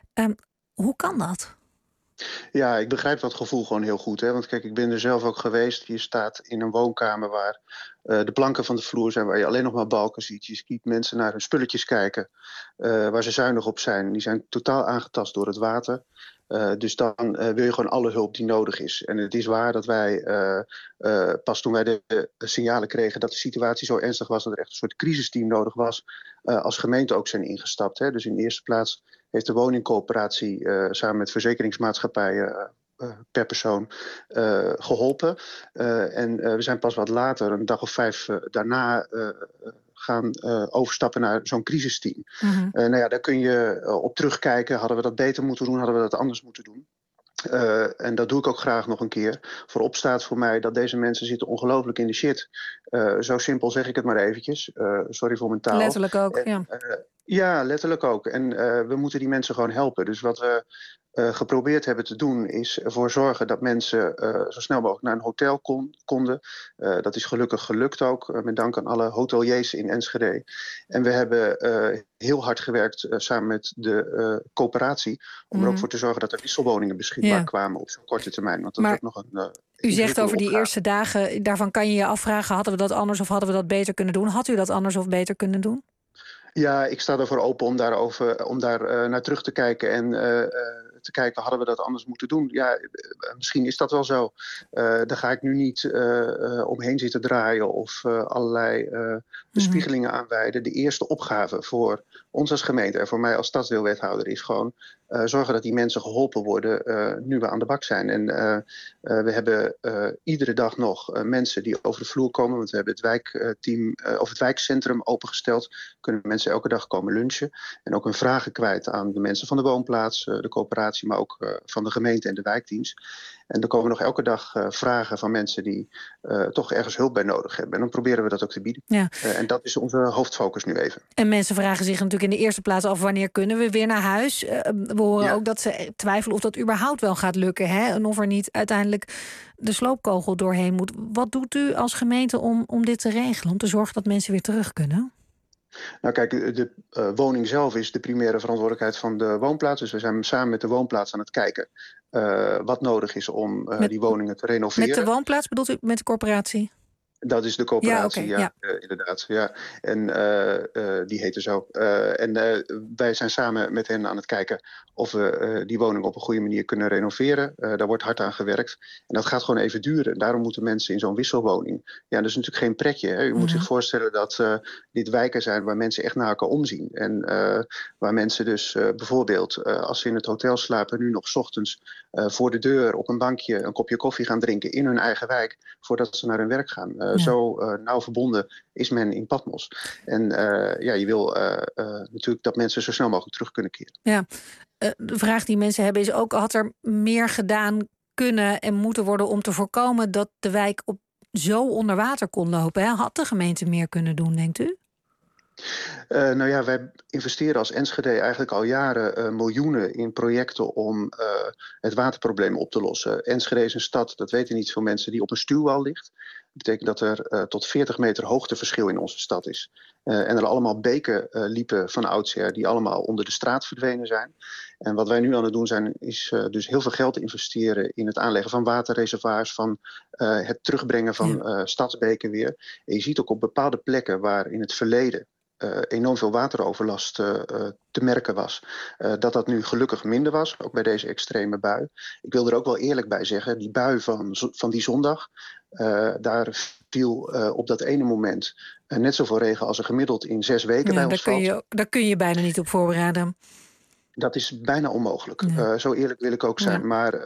Hoe kan dat? Ja, ik begrijp dat gevoel gewoon heel goed. Hè? Want kijk, ik ben er zelf ook geweest. Je staat in een woonkamer waar de planken van de vloer zijn, waar je alleen nog maar balken ziet. Je ziet mensen naar hun spulletjes kijken, waar ze zuinig op zijn. Die zijn totaal aangetast door het water. Dus dan wil je gewoon alle hulp die nodig is. En het is waar dat wij, pas toen wij de signalen kregen dat de situatie zo ernstig was, dat er echt een soort crisisteam nodig was, als gemeente ook zijn ingestapt. Hè? Dus in de eerste plaats heeft de woningcoöperatie samen met verzekeringsmaatschappijen per persoon geholpen. En we zijn pas wat later, een dag of 5 daarna, gaan overstappen naar zo'n crisisteam. Mm-hmm. Daar kun je op terugkijken. Hadden we dat beter moeten doen? Hadden we dat anders moeten doen? En dat doe ik ook graag nog een keer. Voorop staat voor mij dat deze mensen zitten ongelooflijk in de shit. Zo simpel zeg ik het maar eventjes. Sorry voor mijn taal. Letterlijk ook, ja. Ja, letterlijk ook. En we moeten die mensen gewoon helpen. Dus wat we geprobeerd hebben te doen is ervoor zorgen dat mensen zo snel mogelijk naar een hotel konden. Dat is gelukkig gelukt ook, met dank aan alle hoteliers in Enschede. En we hebben heel hard gewerkt samen met de coöperatie om er ook voor te zorgen dat er wisselwoningen beschikbaar kwamen op zo'n korte termijn. Want dat is nog een u zegt over die eerste dagen, daarvan kan je je afvragen, hadden we dat anders of hadden we dat beter kunnen doen? Had u dat anders of beter kunnen doen? Ja, ik sta ervoor open om daar naar terug te kijken en te kijken, hadden we dat anders moeten doen? Ja, misschien is dat wel zo. Daar ga ik nu niet omheen zitten draaien of allerlei bespiegelingen aanwijden. De eerste opgave voor ons als gemeente en voor mij als stadsdeelwethouder is gewoon zorgen dat die mensen geholpen worden nu we aan de bak zijn. En we hebben iedere dag nog mensen die over de vloer komen, want we hebben het wijkteam of het wijkcentrum opengesteld. Kunnen mensen elke dag komen lunchen en ook hun vragen kwijt aan de mensen van de woonplaats, de coöperatie corporatie, maar ook van de gemeente en de wijkdienst. En er komen nog elke dag vragen van mensen die toch ergens hulp bij nodig hebben. En dan proberen we dat ook te bieden. Ja. En dat is onze hoofdfocus nu even. En mensen vragen zich natuurlijk in de eerste plaats af, wanneer kunnen we weer naar huis? We horen ook dat ze twijfelen of dat überhaupt wel gaat lukken. Hè? En of er niet uiteindelijk de sloopkogel doorheen moet. Wat doet u als gemeente om dit te regelen? Om te zorgen dat mensen weer terug kunnen? Nou kijk, de woning zelf is de primaire verantwoordelijkheid van de woonplaats. Dus we zijn samen met de woonplaats aan het kijken wat nodig is om die woningen te renoveren. Met de woonplaats bedoelt u met de corporatie? Dat is de coöperatie, ja, inderdaad. Ja. En die heette zo. Wij zijn samen met hen aan het kijken of we die woning op een goede manier kunnen renoveren. Daar wordt hard aan gewerkt. En dat gaat gewoon even duren. Daarom moeten mensen in zo'n wisselwoning. Ja, dat is natuurlijk geen pretje. Hè. U moet zich voorstellen dat dit wijken zijn waar mensen echt naar elkaar omzien. En waar mensen dus bijvoorbeeld, als ze in het hotel slapen, nu nog 's ochtends voor de deur op een bankje een kopje koffie gaan drinken in hun eigen wijk, voordat ze naar hun werk gaan. Zo nauw verbonden is men in Patmos. En je wil natuurlijk dat mensen zo snel mogelijk terug kunnen keren. Ja, de vraag die mensen hebben is ook, had er meer gedaan kunnen en moeten worden om te voorkomen dat de wijk zo onder water kon lopen? Hè? Had de gemeente meer kunnen doen, denkt u? Wij investeren als Enschede eigenlijk al jaren miljoenen in projecten om het waterprobleem op te lossen. Enschede is een stad, dat weten niet veel mensen, die op een stuwwal ligt. Dat betekent dat er tot 40 meter hoogteverschil in onze stad is. En er allemaal beken liepen van oudsher die allemaal onder de straat verdwenen zijn. En wat wij nu aan het doen zijn, is dus heel veel geld investeren in het aanleggen van waterreservoirs, van het terugbrengen van stadsbeken weer. En je ziet ook op bepaalde plekken waar in het verleden enorm veel wateroverlast te merken was, dat nu gelukkig minder was, ook bij deze extreme bui. Ik wil er ook wel eerlijk bij zeggen, die bui van die zondag, daar viel op dat ene moment net zoveel regen als er gemiddeld in 6 weken bij ons valt. Daar kun je bijna niet op voorbereiden. Dat is bijna onmogelijk. Zo eerlijk wil ik ook zijn. Ja. Maar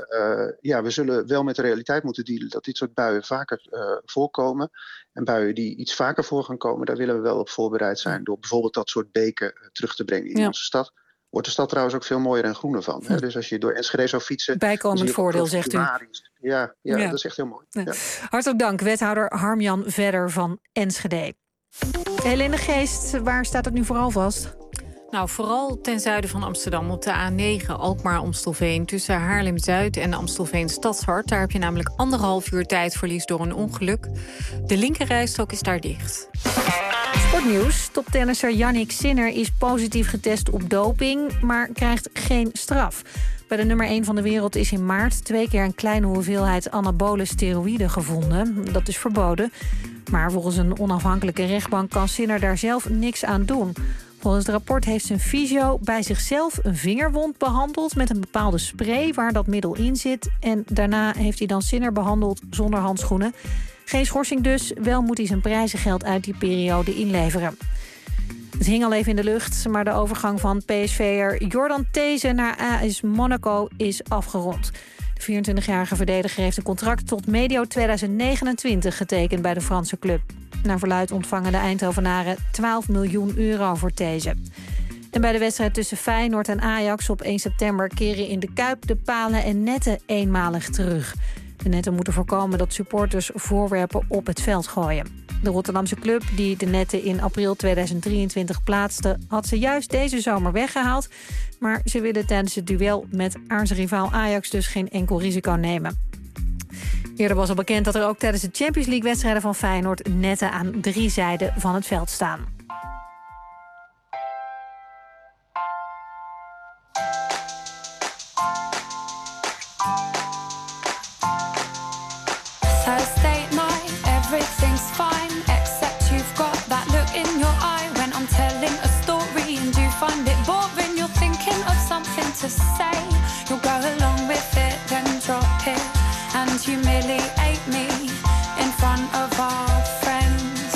we zullen wel met de realiteit moeten dealen dat dit soort buien vaker voorkomen. En buien die iets vaker voor gaan komen, daar willen we wel op voorbereid zijn. Door bijvoorbeeld dat soort beken terug te brengen in onze stad. Wordt de stad trouwens ook veel mooier en groener van. Hè? Dus als je door Enschede zou fietsen... Bijkomend voordeel, zegt u. Ja, dat is echt heel mooi. Ja. Hartelijk dank, wethouder Harmjan Vedder van Enschede. Helene Geest, waar staat het nu vooral vast? Nou, vooral ten zuiden van Amsterdam op de A9 Alkmaar-Amstelveen. Tussen Haarlem-Zuid en Amstelveen-Stadshart. Daar heb je namelijk 1,5 uur tijdverlies door een ongeluk. De linkerrijstrook is daar dicht. Sportnieuws. Toptennisser Jannik Sinner is positief getest op doping, maar krijgt geen straf. Bij de nummer 1 van de wereld is in maart 2 keer een kleine hoeveelheid anabole steroïden gevonden. Dat is verboden. Maar volgens een onafhankelijke rechtbank kan Sinner daar zelf niks aan doen. Volgens het rapport heeft zijn fysio bij zichzelf een vingerwond behandeld met een bepaalde spray waar dat middel in zit. En daarna heeft hij dan Sinner behandeld zonder handschoenen. Geen schorsing dus, wel moet hij zijn prijzengeld uit die periode inleveren. Het hing al even in de lucht, maar de overgang van PSV'er Jordan These naar AS Monaco is afgerond. De 24-jarige verdediger heeft een contract tot medio 2029 getekend bij de Franse club. Naar verluidt ontvangen de Eindhovenaren 12 miljoen euro voor These. En bij de wedstrijd tussen Feyenoord en Ajax op 1 september... keren in de Kuip de palen en netten eenmalig terug. De netten moeten voorkomen dat supporters voorwerpen op het veld gooien. De Rotterdamse club, die de netten in april 2023 plaatste, had ze juist deze zomer weggehaald. Maar ze willen tijdens het duel met aartsrivaal Ajax dus geen enkel risico nemen. Eerder was al bekend dat er ook tijdens de Champions League-wedstrijden van Feyenoord netten aan 3 zijden van het veld staan. Thursday night, everything's fine, except you've got that look in your eye when I'm telling a story and you find it boring. You're thinking of something to say, you'll go along with it, then drop it and humiliate me in front of our friends.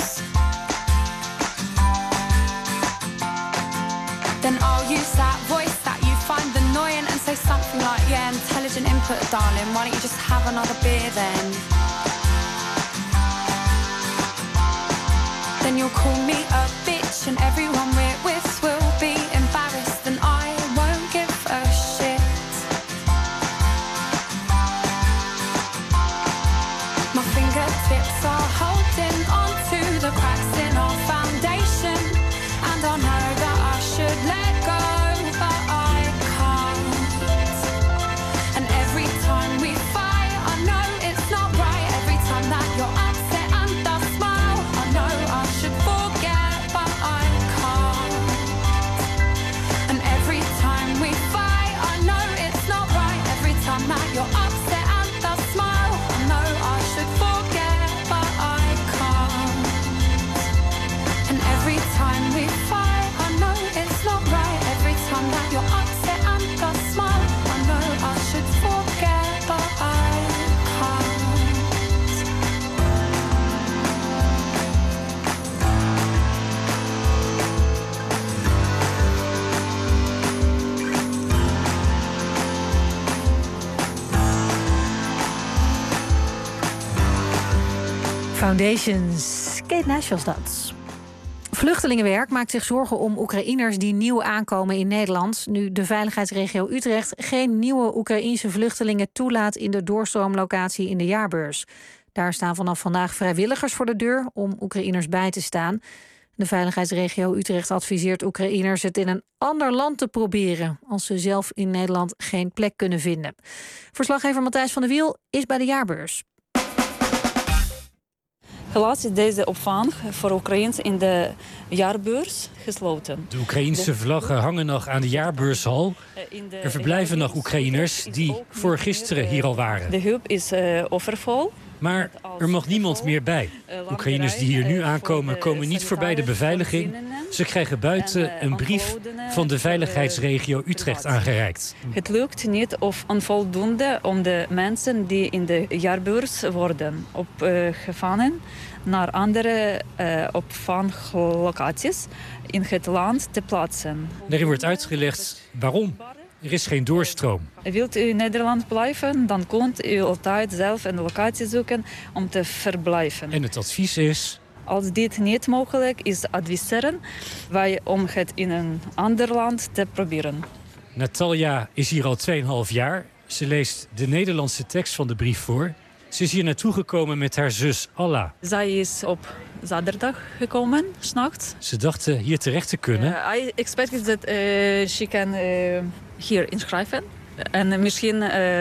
Then I'll use that voice that you find annoying and say something like, yeah, intelligent input, darling, why don't you just have another beer then? Then you'll call me a bitch and everyone we're with will be embarrassed and I won't give a shit. Foundations. Kate Nash was dat. Vluchtelingenwerk maakt zich zorgen om Oekraïners die nieuw aankomen in Nederland. Nu de veiligheidsregio Utrecht geen nieuwe Oekraïense vluchtelingen toelaat in de doorstroomlocatie in de jaarbeurs. Daar staan vanaf vandaag vrijwilligers voor de deur om Oekraïners bij te staan. De veiligheidsregio Utrecht adviseert Oekraïners het in een ander land te proberen als ze zelf in Nederland geen plek kunnen vinden. Verslaggever Matthijs van der Wiel is bij de jaarbeurs. Helaas is deze opvang voor Oekraïners in de jaarbeurs gesloten. De Oekraïense vlaggen hangen nog aan de jaarbeurshal. Er verblijven nog Oekraïners die voor gisteren hier al waren. De hub is overvol. Maar er mag niemand meer bij. Oekraïners die hier nu aankomen, komen niet voorbij de beveiliging. Ze krijgen buiten een brief van de veiligheidsregio Utrecht aangereikt. Het lukt niet of onvoldoende om de mensen die in de jaarbeurs worden opgevangen naar andere opvanglocaties in het land te plaatsen. Daarin wordt uitgelegd waarom. Er is geen doorstroom. Wilt u in Nederland blijven, dan kunt u altijd zelf een locatie zoeken om te verblijven. En het advies is... Als dit niet mogelijk is, adviseren wij om het in een ander land te proberen. Natalia is hier al 2,5 jaar. Ze leest de Nederlandse tekst van de brief voor. Ze is hier naartoe gekomen met haar zus Alla. Zij is op zaterdag gekomen, 's nachts. Ze dachten hier terecht te kunnen. I expect that she can hier inschrijven. En misschien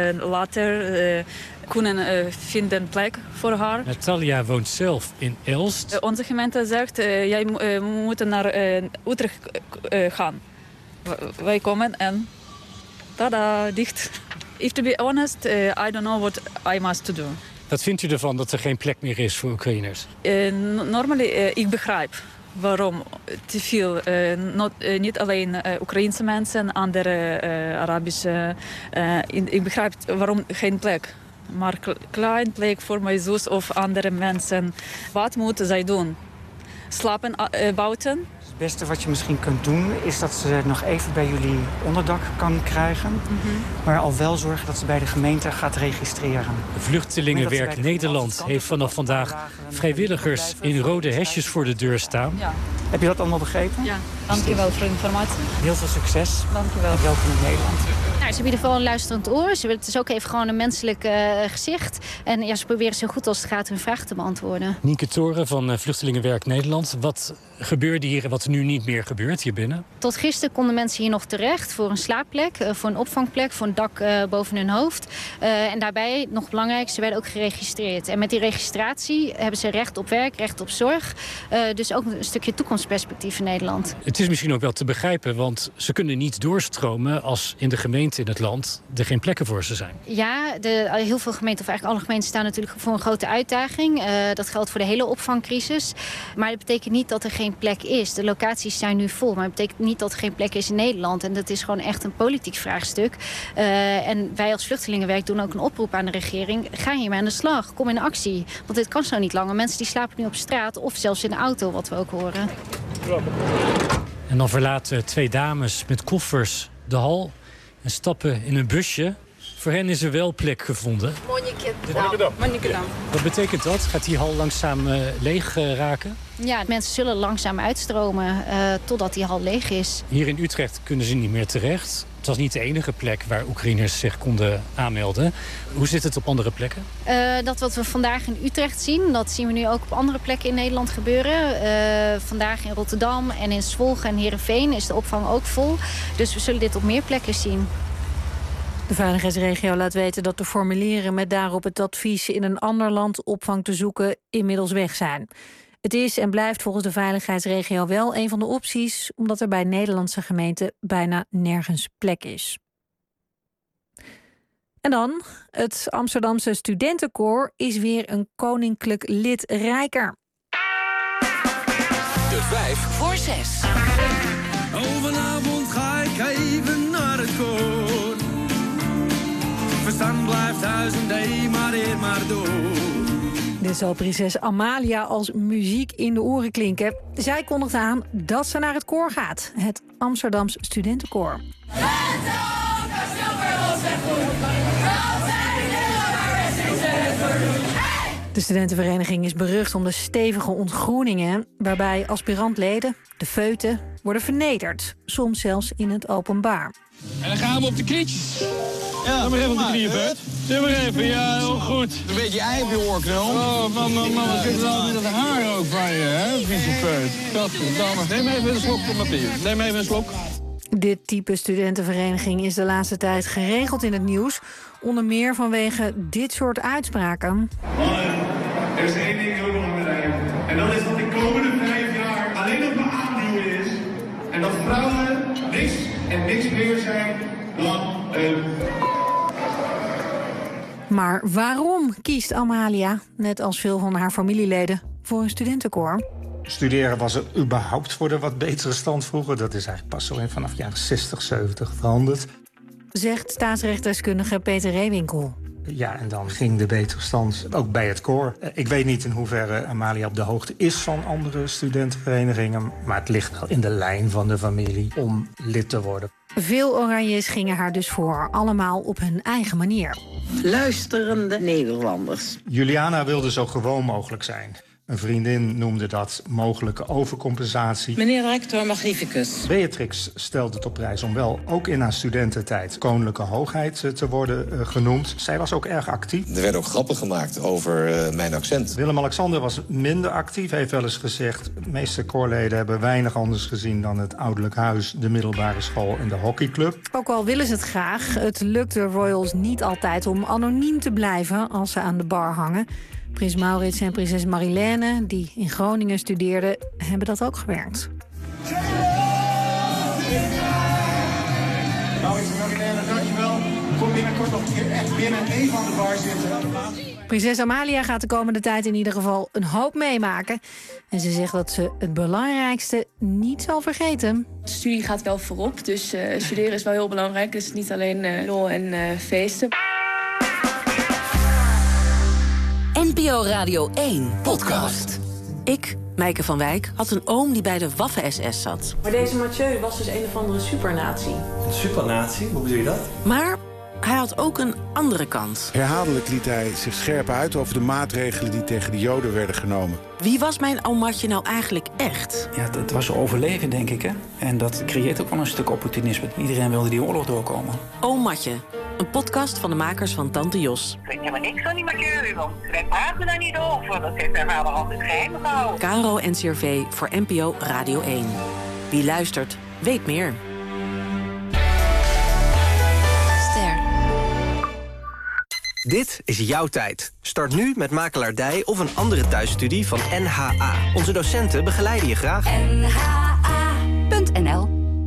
later kunnen vinden plek voor haar. Natalia woont zelf in Elst. Onze gemeente zegt, jij moet naar Utrecht gaan. Wij komen en tada, dicht. If to be honest, I don't know what I must do. Wat vindt u ervan dat er geen plek meer is voor Oekraïners? Normally, ik begrijp waarom te veel. Niet alleen Oekraïense mensen, andere Arabische. Ik begrijp waarom geen plek. Maar klein plek voor mijn zus of andere mensen. Wat moeten zij doen? Slapen buiten? Het beste wat je misschien kunt doen is dat ze nog even bij jullie onderdak kan krijgen. Maar al wel zorgen dat ze bij de gemeente gaat registreren. Vluchtelingenwerk Nederland heeft vanaf vandaag vrijwilligers in rode hesjes voor de deur staan. Ja. Heb je dat allemaal begrepen? Ja, dankjewel voor de informatie. Heel veel succes. Dankjewel. En welkom in Nederland. Nou, ze bieden vooral een luisterend oor. Het is ook even gewoon een menselijk gezicht. En ja, ze proberen zo goed als het gaat hun vragen te beantwoorden. Nienke Toren van Vluchtelingenwerk Nederland. Wat gebeurde hier en wat er nu niet meer gebeurt hier binnen? Tot gisteren konden mensen hier nog terecht voor een slaapplek, voor een opvangplek, voor een dak boven hun hoofd. En daarbij, nog belangrijk, ze werden ook geregistreerd. En met die registratie hebben ze recht op werk, recht op zorg. Dus ook een stukje toekomstperspectief in Nederland. Het is misschien ook wel te begrijpen, want ze kunnen niet doorstromen als in de gemeente in het land er geen plekken voor ze zijn. Ja, heel veel gemeenten, of eigenlijk alle gemeenten, staan natuurlijk voor een grote uitdaging. Dat geldt voor de hele opvangcrisis. Maar dat betekent niet dat er geen plek is. De locaties zijn nu vol, maar het betekent niet dat er geen plek is in Nederland. En dat is gewoon echt een politiek vraagstuk. En wij als Vluchtelingenwerk doen ook een oproep aan de regering. Ga hiermee aan de slag, kom in actie. Want dit kan zo niet langer. Mensen die slapen nu op straat of zelfs in de auto, wat we ook horen. En dan verlaten 2 dames met koffers de hal en stappen in een busje. Voor hen is er wel plek gevonden. Monnikendam. Wat betekent dat? Gaat die hal langzaam leeg raken? Ja, mensen zullen langzaam uitstromen totdat die hal leeg is. Hier in Utrecht kunnen ze niet meer terecht. Het was niet de enige plek waar Oekraïners zich konden aanmelden. Hoe zit het op andere plekken? Dat wat we vandaag in Utrecht zien, dat zien we nu ook op andere plekken in Nederland gebeuren. Vandaag in Rotterdam en in Zwolle en Heerenveen is de opvang ook vol. Dus we zullen dit op meer plekken zien. De veiligheidsregio laat weten dat de formulieren met daarop het advies in een ander land opvang te zoeken inmiddels weg zijn. Het is en blijft volgens de veiligheidsregio wel een van de opties, omdat er bij Nederlandse gemeenten bijna nergens plek is. En dan, het Amsterdamse studentenkoor is weer een koninklijk lid rijker. De 5 voor 6. Vanavond ga ik even naar het koor. Verstand blijft thuis en deed maar eer maar door. Dit zal prinses Amalia als muziek in de oren klinken. Zij kondigt aan dat ze naar het koor gaat. Het Amsterdams studentenkoor. De studentenvereniging is berucht om de stevige ontgroeningen, waarbij aspirantleden, de feuten, worden vernederd. Soms zelfs in het openbaar. En dan gaan we op de knietjes. Ja, doe maar even op de knieën, Bert. Doe maar even, ja, heel goed. Een beetje ei op je oorknul. Oh, man, wat zit er al met het haar ook van je, hè, vieze Godverdamme. Neem even een slok van Matthias. Neem even een slok. Dit type studentenvereniging is de laatste tijd geregeld in het nieuws. Onder meer vanwege dit soort uitspraken. Er is één ding heel belangrijk. En dat is dat de komende 5 jaar alleen nog maar aanduwen is. En dat vrouwen niks en niks meer zijn dan... Maar waarom kiest Amalia, net als veel van haar familieleden, voor een studentenkoor? Studeren was er überhaupt voor de wat betere stand vroeger. Dat is eigenlijk pas zo vanaf jaren 60, 70 veranderd. Zegt staatsrechtdeskundige Peter Reewinkel. Ja, en dan ging de betere stand ook bij het koor. Ik weet niet in hoeverre Amalia op de hoogte is van andere studentenverenigingen, maar het ligt wel in de lijn van de familie om lid te worden. Veel Oranjes gingen haar dus voor, allemaal op hun eigen manier. Luisterende Nederlanders. Juliana wilde zo gewoon mogelijk zijn. Een vriendin noemde dat mogelijke overcompensatie. Meneer rector magnificus. Beatrix stelde het op prijs om wel ook in haar studententijd koninklijke hoogheid te worden genoemd. Zij was ook erg actief. Er werden ook grappen gemaakt over mijn accent. Willem-Alexander was minder actief. Hij heeft wel eens gezegd, de meeste koorleden hebben weinig anders gezien dan het ouderlijk huis, de middelbare school en de hockeyclub. Ook al willen ze het graag, het lukt de Royals niet altijd om anoniem te blijven als ze aan de bar hangen. Prins Maurits en prinses Marilène, die in Groningen studeerden, hebben dat ook gewerkt. Maurits en Marilène, dankjewel. Kom binnenkort nog een keer echt binnen even aan de bar zitten. Prinses Amalia gaat de komende tijd in ieder geval een hoop meemaken. En ze zegt dat ze het belangrijkste niet zal vergeten. De studie gaat wel voorop, dus studeren is wel heel belangrijk. Dus niet alleen lol en feesten. NPO Radio 1 podcast. Ik, Meike van Wijk, had een oom die bij de Waffen-SS zat. Maar deze Mathieu was dus een of andere supernatie. Een supernatie? Hoe bedoel je dat? Maar hij had ook een andere kant. Herhaaldelijk liet hij zich scherp uit over de maatregelen die tegen de Joden werden genomen. Wie was mijn oom Matje nou eigenlijk echt? Ja, het was overleven, denk ik, hè. En dat creëert ook wel een stuk opportunisme. Iedereen wilde die oorlog doorkomen. Oom Matje, een podcast van de makers van Tante Jos. Ik weet helemaal niks van die Mathieu, want wij praten daar niet over. Dat heeft mijn vader altijd geheim gehouden. KRO NCRV voor NPO Radio 1. Wie luistert, weet meer. Dit is jouw tijd. Start nu met makelaardij of een andere thuisstudie van NHA. Onze docenten begeleiden je graag. NHA.nl.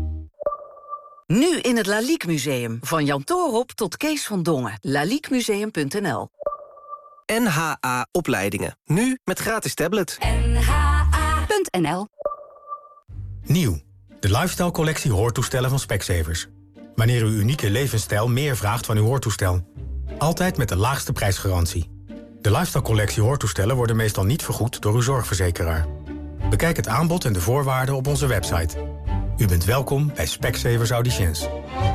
Nu in het Lalique Museum. Van Jan Toorop tot Kees van Dongen. Laliquemuseum.nl. NHA Opleidingen. Nu met gratis tablet. NHA.nl. Nieuw. De lifestyle collectie hoortoestellen van Specsavers. Wanneer uw unieke levensstijl meer vraagt van uw hoortoestel. Altijd met de laagste prijsgarantie. De lifestyle-collectie hoortoestellen worden meestal niet vergoed door uw zorgverzekeraar. Bekijk het aanbod en de voorwaarden op onze website. U bent welkom bij Specsavers Auditions.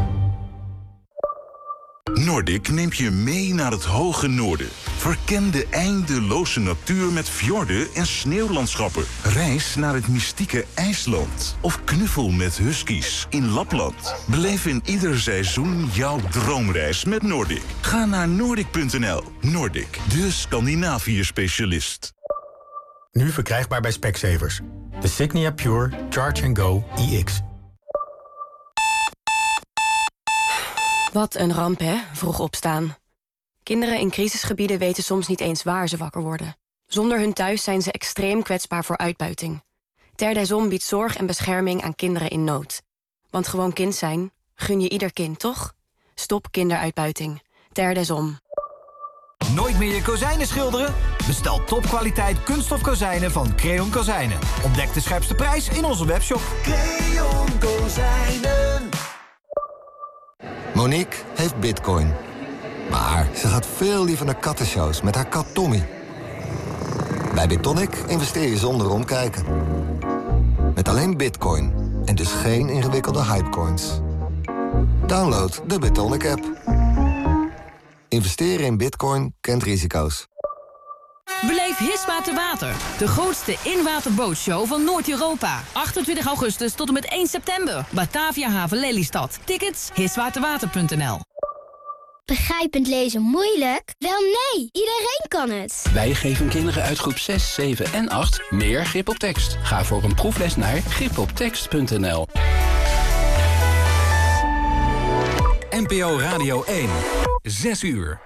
Nordic neemt je mee naar het hoge noorden. Verken de eindeloze natuur met fjorden en sneeuwlandschappen. Reis naar het mystieke IJsland. Of knuffel met huskies in Lapland. Beleef in ieder seizoen jouw droomreis met Nordic. Ga naar Nordic.nl. Nordic, de Scandinavië-specialist. Nu verkrijgbaar bij Specsavers. De Signia Pure Charge & Go iX. Wat een ramp, hè? Vroeg opstaan. Kinderen in crisisgebieden weten soms niet eens waar ze wakker worden. Zonder hun thuis zijn ze extreem kwetsbaar voor uitbuiting. Terre des Hommes biedt zorg en bescherming aan kinderen in nood. Want gewoon kind zijn, gun je ieder kind, toch? Stop kinderuitbuiting. Terre des Hommes. Nooit meer je kozijnen schilderen? Bestel topkwaliteit kunststof kozijnen van Creon Kozijnen. Ontdek de scherpste prijs in onze webshop. Creon Kozijnen. Monique heeft bitcoin. Maar ze gaat veel liever naar kattenshows met haar kat Tommy. Bij BitTonic investeer je zonder omkijken. Met alleen bitcoin en dus geen ingewikkelde hypecoins. Download de BitTonic app. Investeren in bitcoin kent risico's. Beleef Hiswaterwater, de grootste inwaterbootshow van Noord-Europa. 28 augustus tot en met 1 september. Batavia Haven Lelystad. Tickets hiswaterwater.nl. Begrijpend lezen moeilijk? Wel nee, iedereen kan het. Wij geven kinderen uit groep 6, 7 en 8 meer grip op tekst. Ga voor een proefles naar gripoptekst.nl. NPO Radio 1. 6 uur.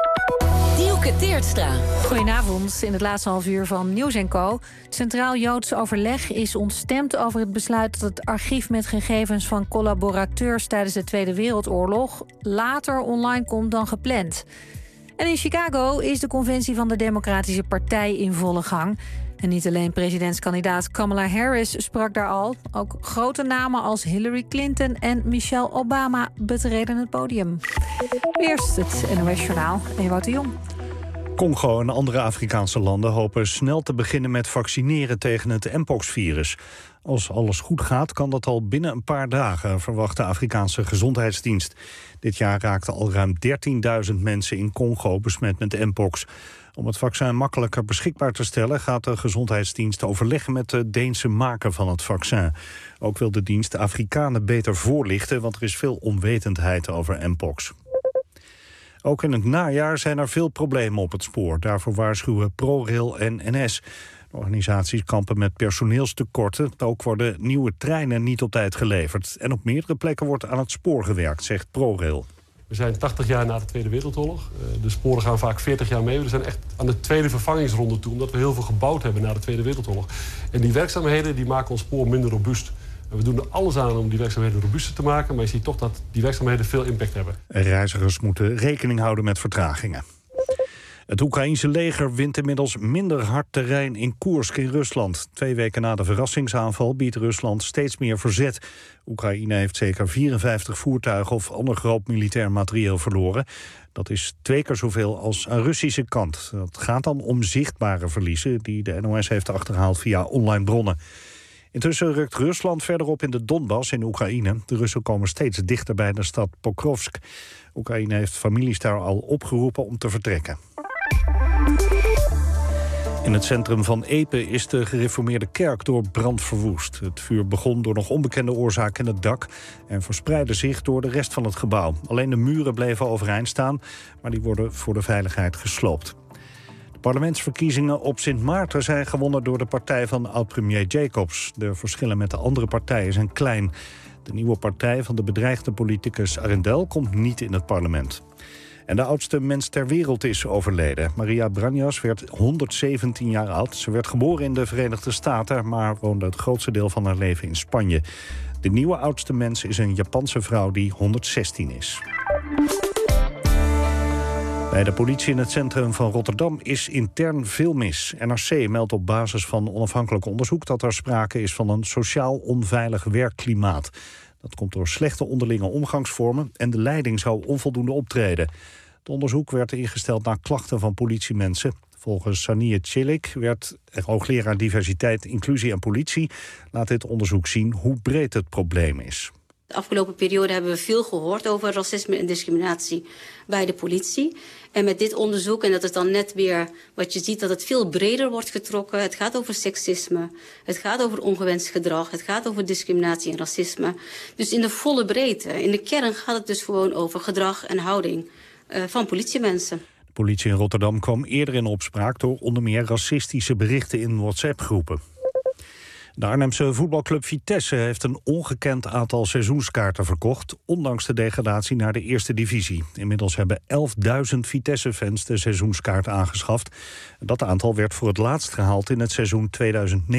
Dielke Teertstra. Goedenavond. In het laatste half uur van Nieuws & Co. Het Centraal Joods Overleg is ontstemd over het besluit dat het archief met gegevens van collaborateurs tijdens de Tweede Wereldoorlog later online komt dan gepland. En in Chicago is de conventie van de Democratische Partij in volle gang. En niet alleen presidentskandidaat Kamala Harris sprak daar al. Ook grote namen als Hillary Clinton en Michelle Obama betreden het podium. Eerst het NOS Journaal, Ewout de Jong. Congo en andere Afrikaanse landen hopen snel te beginnen met vaccineren tegen het Mpox-virus. Als alles goed gaat, kan dat al binnen een paar dagen, verwacht de Afrikaanse Gezondheidsdienst. Dit jaar raakten al ruim 13.000 mensen in Congo besmet met Mpox. Om het vaccin makkelijker beschikbaar te stellen gaat de Gezondheidsdienst overleggen met de Deense maker van het vaccin. Ook wil de dienst Afrikanen beter voorlichten, want er is veel onwetendheid over Mpox. Ook in het najaar zijn er veel problemen op het spoor. Daarvoor waarschuwen ProRail en NS. De organisaties kampen met personeelstekorten. Ook worden nieuwe treinen niet op tijd geleverd. En op meerdere plekken wordt aan het spoor gewerkt, zegt ProRail. We zijn 80 jaar na de Tweede Wereldoorlog. De sporen gaan vaak 40 jaar mee. We zijn echt aan de tweede vervangingsronde toe, omdat we heel veel gebouwd hebben na de Tweede Wereldoorlog. En die werkzaamheden die maken ons spoor minder robuust. We doen er alles aan om die werkzaamheden robuuster te maken, maar je ziet toch dat die werkzaamheden veel impact hebben. Reizigers moeten rekening houden met vertragingen. Het Oekraïense leger wint inmiddels minder hard terrein in Koersk in Rusland. 2 weken na de verrassingsaanval biedt Rusland steeds meer verzet. Oekraïne heeft zeker 54 voertuigen of ander groot militair materieel verloren. Dat is 2 keer zoveel als aan Russische kant. Het gaat dan om zichtbare verliezen die de NOS heeft achterhaald via online bronnen. Intussen rukt Rusland verder op in de Donbass in Oekraïne. De Russen komen steeds dichter bij de stad Pokrovsk. Oekraïne heeft families daar al opgeroepen om te vertrekken. In het centrum van Epe is de gereformeerde kerk door brand verwoest. Het vuur begon door nog onbekende oorzaak in het dak en verspreidde zich door de rest van het gebouw. Alleen de muren bleven overeind staan, maar die worden voor de veiligheid gesloopt. De parlementsverkiezingen op Sint Maarten zijn gewonnen door de partij van oud-premier Jacobs. De verschillen met de andere partijen zijn klein. De nieuwe partij van de bedreigde politicus Arendel komt niet in het parlement. En de oudste mens ter wereld is overleden. Maria Branjas werd 117 jaar oud. Ze werd geboren in de Verenigde Staten, maar woonde het grootste deel van haar leven in Spanje. De nieuwe oudste mens is een Japanse vrouw die 116 is. Bij de politie in het centrum van Rotterdam is intern veel mis. NRC meldt op basis van onafhankelijk onderzoek dat er sprake is van een sociaal onveilig werkklimaat. Dat komt door slechte onderlinge omgangsvormen en de leiding zou onvoldoende optreden. Het onderzoek werd ingesteld na klachten van politiemensen. Volgens Saniye Celik, hoogleraar diversiteit, inclusie en politie, laat dit onderzoek zien hoe breed het probleem is. De afgelopen periode hebben we veel gehoord over racisme en discriminatie bij de politie. En met dit onderzoek, en dat is dan net weer wat je ziet, dat het veel breder wordt getrokken. Het gaat over seksisme, het gaat over ongewenst gedrag, het gaat over discriminatie en racisme. Dus in de volle breedte, in de kern gaat het dus gewoon over gedrag en houding van politiemensen. De politie in Rotterdam kwam eerder in opspraak door onder meer racistische berichten in WhatsApp-groepen. De Arnhemse voetbalclub Vitesse heeft een ongekend aantal seizoenskaarten verkocht, ondanks de degradatie naar de eerste divisie. Inmiddels hebben 11.000 Vitesse-fans de seizoenskaart aangeschaft. Dat aantal werd voor het laatst gehaald in het seizoen 2009-2010.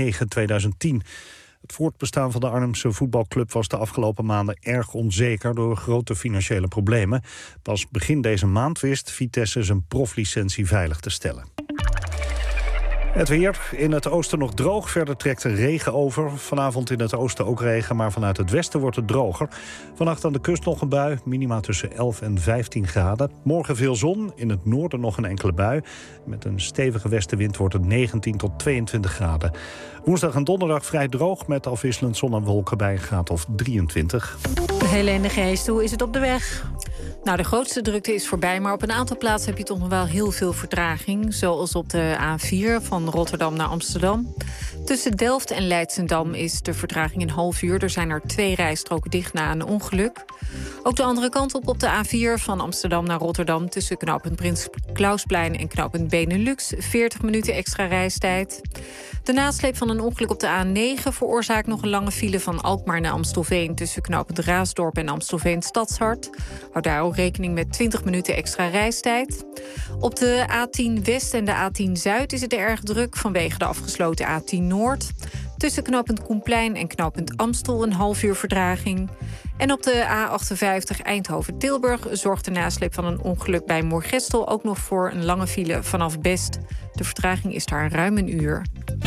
Het voortbestaan van de Arnhemse voetbalclub was de afgelopen maanden erg onzeker door grote financiële problemen. Pas begin deze maand wist Vitesse zijn proflicentie veilig te stellen. Het weer, in het oosten nog droog, verder trekt er regen over. Vanavond in het oosten ook regen, maar vanuit het westen wordt het droger. Vannacht aan de kust nog een bui, minima tussen 11 en 15 graden. Morgen veel zon, in het noorden nog een enkele bui. Met een stevige westenwind wordt het 19 tot 22 graden. Woensdag en donderdag vrij droog met afwisselend zon en wolken bij een graad of 23. Helene de Geest, hoe is het op de weg? Nou, de grootste drukte is voorbij, maar op een aantal plaatsen heb je toch nog wel heel veel vertraging. Zoals op de A4 van Rotterdam naar Amsterdam. Tussen Delft en Leidschendam is de vertraging een half uur. Er zijn er 2 rijstroken dicht na een ongeluk. Ook de andere kant op de A4 van Amsterdam naar Rotterdam... tussen knooppunt Prins Klausplein en knooppunt Benelux. 40 minuten extra reistijd. De nasleep van een ongeluk op de A9 veroorzaakt nog een lange file van Alkmaar naar Amstelveen... tussen knooppunt Raasdorp en Amstelveen Stadshart. Houd daar ook rekening met 20 minuten extra reistijd. Op de A10 West en de A10 Zuid is het erg druk vanwege de afgesloten A10 Noord. Tussen knooppunt Koenplein en knooppunt Amstel een half uur vertraging. En op de A58 Eindhoven-Tilburg zorgt de nasleep van een ongeluk bij Moergestel ook nog voor een lange file vanaf Best. De vertraging is daar ruim een uur.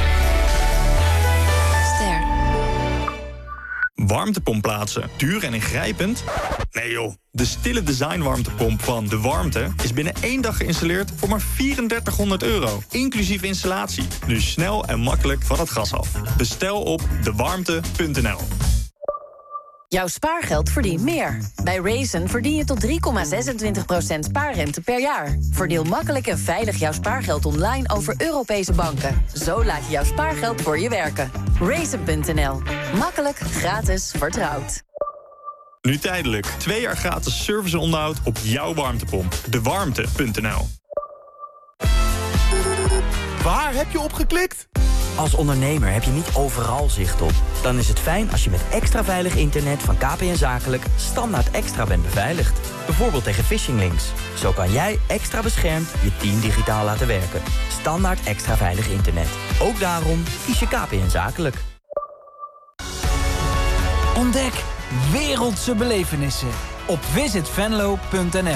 Warmtepomp plaatsen. Duur en ingrijpend? Nee joh. De stille design warmtepomp van De Warmte is binnen 1 dag geïnstalleerd voor maar €3400. Inclusief installatie. Dus snel en makkelijk van het gas af. Bestel op dewarmte.nl. Jouw spaargeld verdient meer. Bij Raisin verdien je tot 3,26% spaarrente per jaar. Verdeel makkelijk en veilig jouw spaargeld online over Europese banken. Zo laat je jouw spaargeld voor je werken. Raisin.nl. Makkelijk, gratis, vertrouwd. Nu tijdelijk. 2 jaar gratis service en onderhoud op jouw warmtepomp. Dewarmte.nl. Waar heb je op geklikt? Als ondernemer heb je niet overal zicht op. Dan is het fijn als je met extra veilig internet van KPN Zakelijk standaard extra bent beveiligd. Bijvoorbeeld tegen phishing links. Zo kan jij extra beschermd je team digitaal laten werken. Standaard extra veilig internet. Ook daarom kies je KPN Zakelijk. Ontdek wereldse belevenissen op visitvenlo.nl.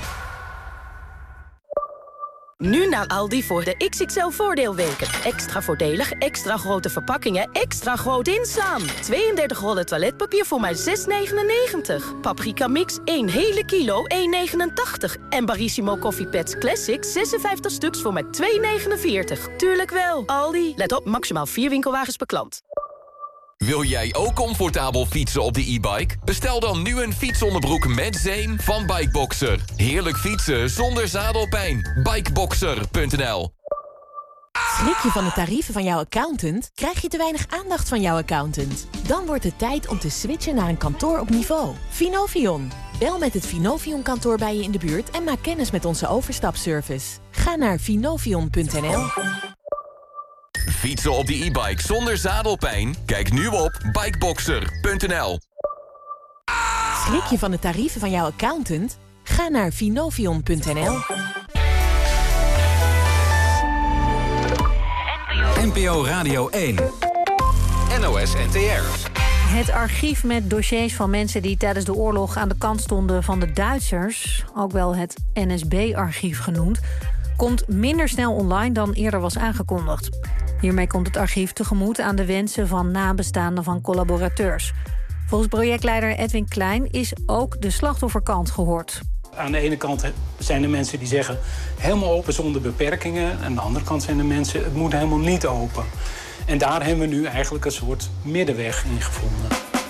Nu naar Aldi voor de XXL voordeelweken. Extra voordelig, extra grote verpakkingen, extra groot inslaan. 32 rollen toiletpapier voor maar €6,99. Paprika mix 1 hele kilo, €1,89. En Barissimo Coffee Pads Classic 56 stuks voor maar €2,49. Tuurlijk wel, Aldi. Let op, maximaal 4 winkelwagens per klant. Wil jij ook comfortabel fietsen op de e-bike? Bestel dan nu een fietsonderbroek met zeem van Bikeboxer. Heerlijk fietsen zonder zadelpijn. Bikeboxer.nl. Schrik je van de tarieven van jouw accountant? Krijg je te weinig aandacht van jouw accountant? Dan wordt het tijd om te switchen naar een kantoor op niveau. Finovion. Bel met het Finovion-kantoor bij je in de buurt en maak kennis met onze overstapservice. Ga naar finovion.nl. Fietsen op de e-bike zonder zadelpijn? Kijk nu op bikeboxer.nl. Schrik je van de tarieven van jouw accountant? Ga naar finovion.nl. NPO Radio 1. NOS NTR. Het archief met dossiers van mensen die tijdens de oorlog aan de kant stonden van de Duitsers, ook wel het NSB-archief genoemd, komt minder snel online dan eerder was aangekondigd. Hiermee komt het archief tegemoet aan de wensen van nabestaanden van collaborateurs. Volgens projectleider Edwin Klein is ook de slachtofferkant gehoord. Aan de ene kant zijn er mensen die zeggen helemaal open zonder beperkingen. Aan de andere kant zijn er mensen, het moet helemaal niet open. En daar hebben we nu eigenlijk een soort middenweg in gevonden.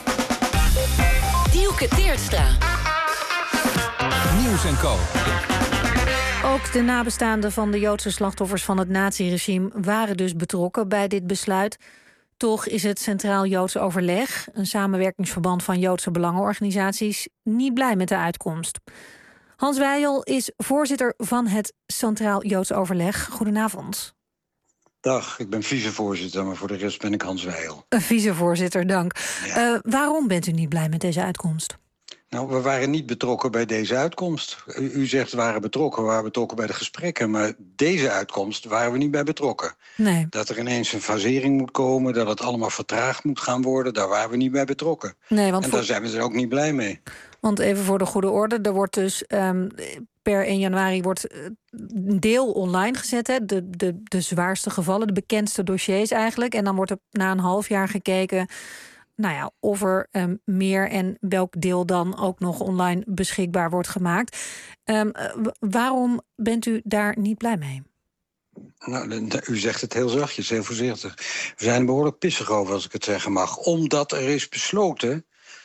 Dielke Teertstra. Nieuws en Co. Ook de nabestaanden van de Joodse slachtoffers van het naziregime waren dus betrokken bij dit besluit. Toch is het Centraal Joods Overleg, een samenwerkingsverband van Joodse belangenorganisaties, niet blij met de uitkomst. Hans Wijl is voorzitter van het Centraal Joods Overleg. Goedenavond. Dag, ik ben vicevoorzitter, maar voor de rest ben ik Hans Wijl. Vicevoorzitter, dank. Ja. Waarom bent u niet blij met deze uitkomst? Nou, we waren niet betrokken bij deze uitkomst. U zegt we waren betrokken bij de gesprekken, maar deze uitkomst waren we niet bij betrokken. Nee. Dat er ineens een fasering moet komen, dat het allemaal vertraagd moet gaan worden, daar waren we niet bij betrokken. Nee, want daar zijn we er ook niet blij mee. Want even voor de goede orde, er wordt dus per 1 januari wordt een deel online gezet, hè? De zwaarste gevallen, de bekendste dossiers eigenlijk. En dan wordt er na een half jaar gekeken, nou ja, of er meer en welk deel dan ook nog online beschikbaar wordt gemaakt. Waarom bent u daar niet blij mee? Nou, u zegt het heel zachtjes, heel voorzichtig. We zijn behoorlijk pissig over, als ik het zeggen mag. Omdat er is besloten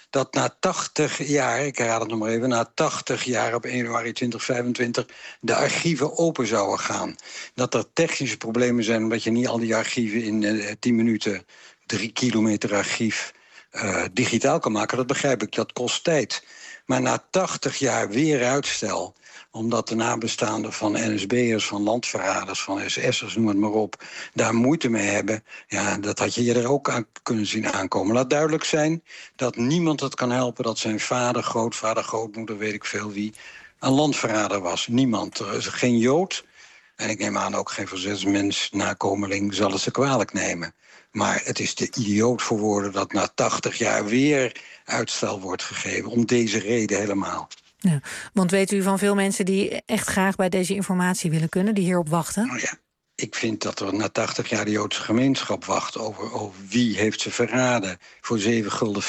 dat na 80 jaar, ik herhaal het nog maar even, na 80 jaar op 1 januari 2025 de archieven open zouden gaan. Dat er technische problemen zijn omdat je niet al die archieven in 10 minuten 3 kilometer archief digitaal kan maken, dat begrijp ik, dat kost tijd. Maar na 80 jaar weer uitstel, omdat de nabestaanden van NSB'ers, van landverraders, van SS'ers, noem het maar op, daar moeite mee hebben, ja, dat had je er ook aan kunnen zien aankomen. Laat duidelijk zijn dat niemand het kan helpen dat zijn vader, grootvader, grootmoeder, weet ik veel wie, een landverrader was. Niemand. Er is geen Jood, en ik neem aan ook geen verzetsmens, nakomeling, zal het ze kwalijk nemen. Maar het is te idioot voor woorden dat na 80 jaar weer uitstel wordt gegeven. Om deze reden helemaal. Ja, want weet u van veel mensen die echt graag bij deze informatie willen kunnen, die hierop wachten? Nou ja, ik vind dat er na 80 jaar de Joodse gemeenschap wacht over wie heeft ze verraden voor 7,50 gulden.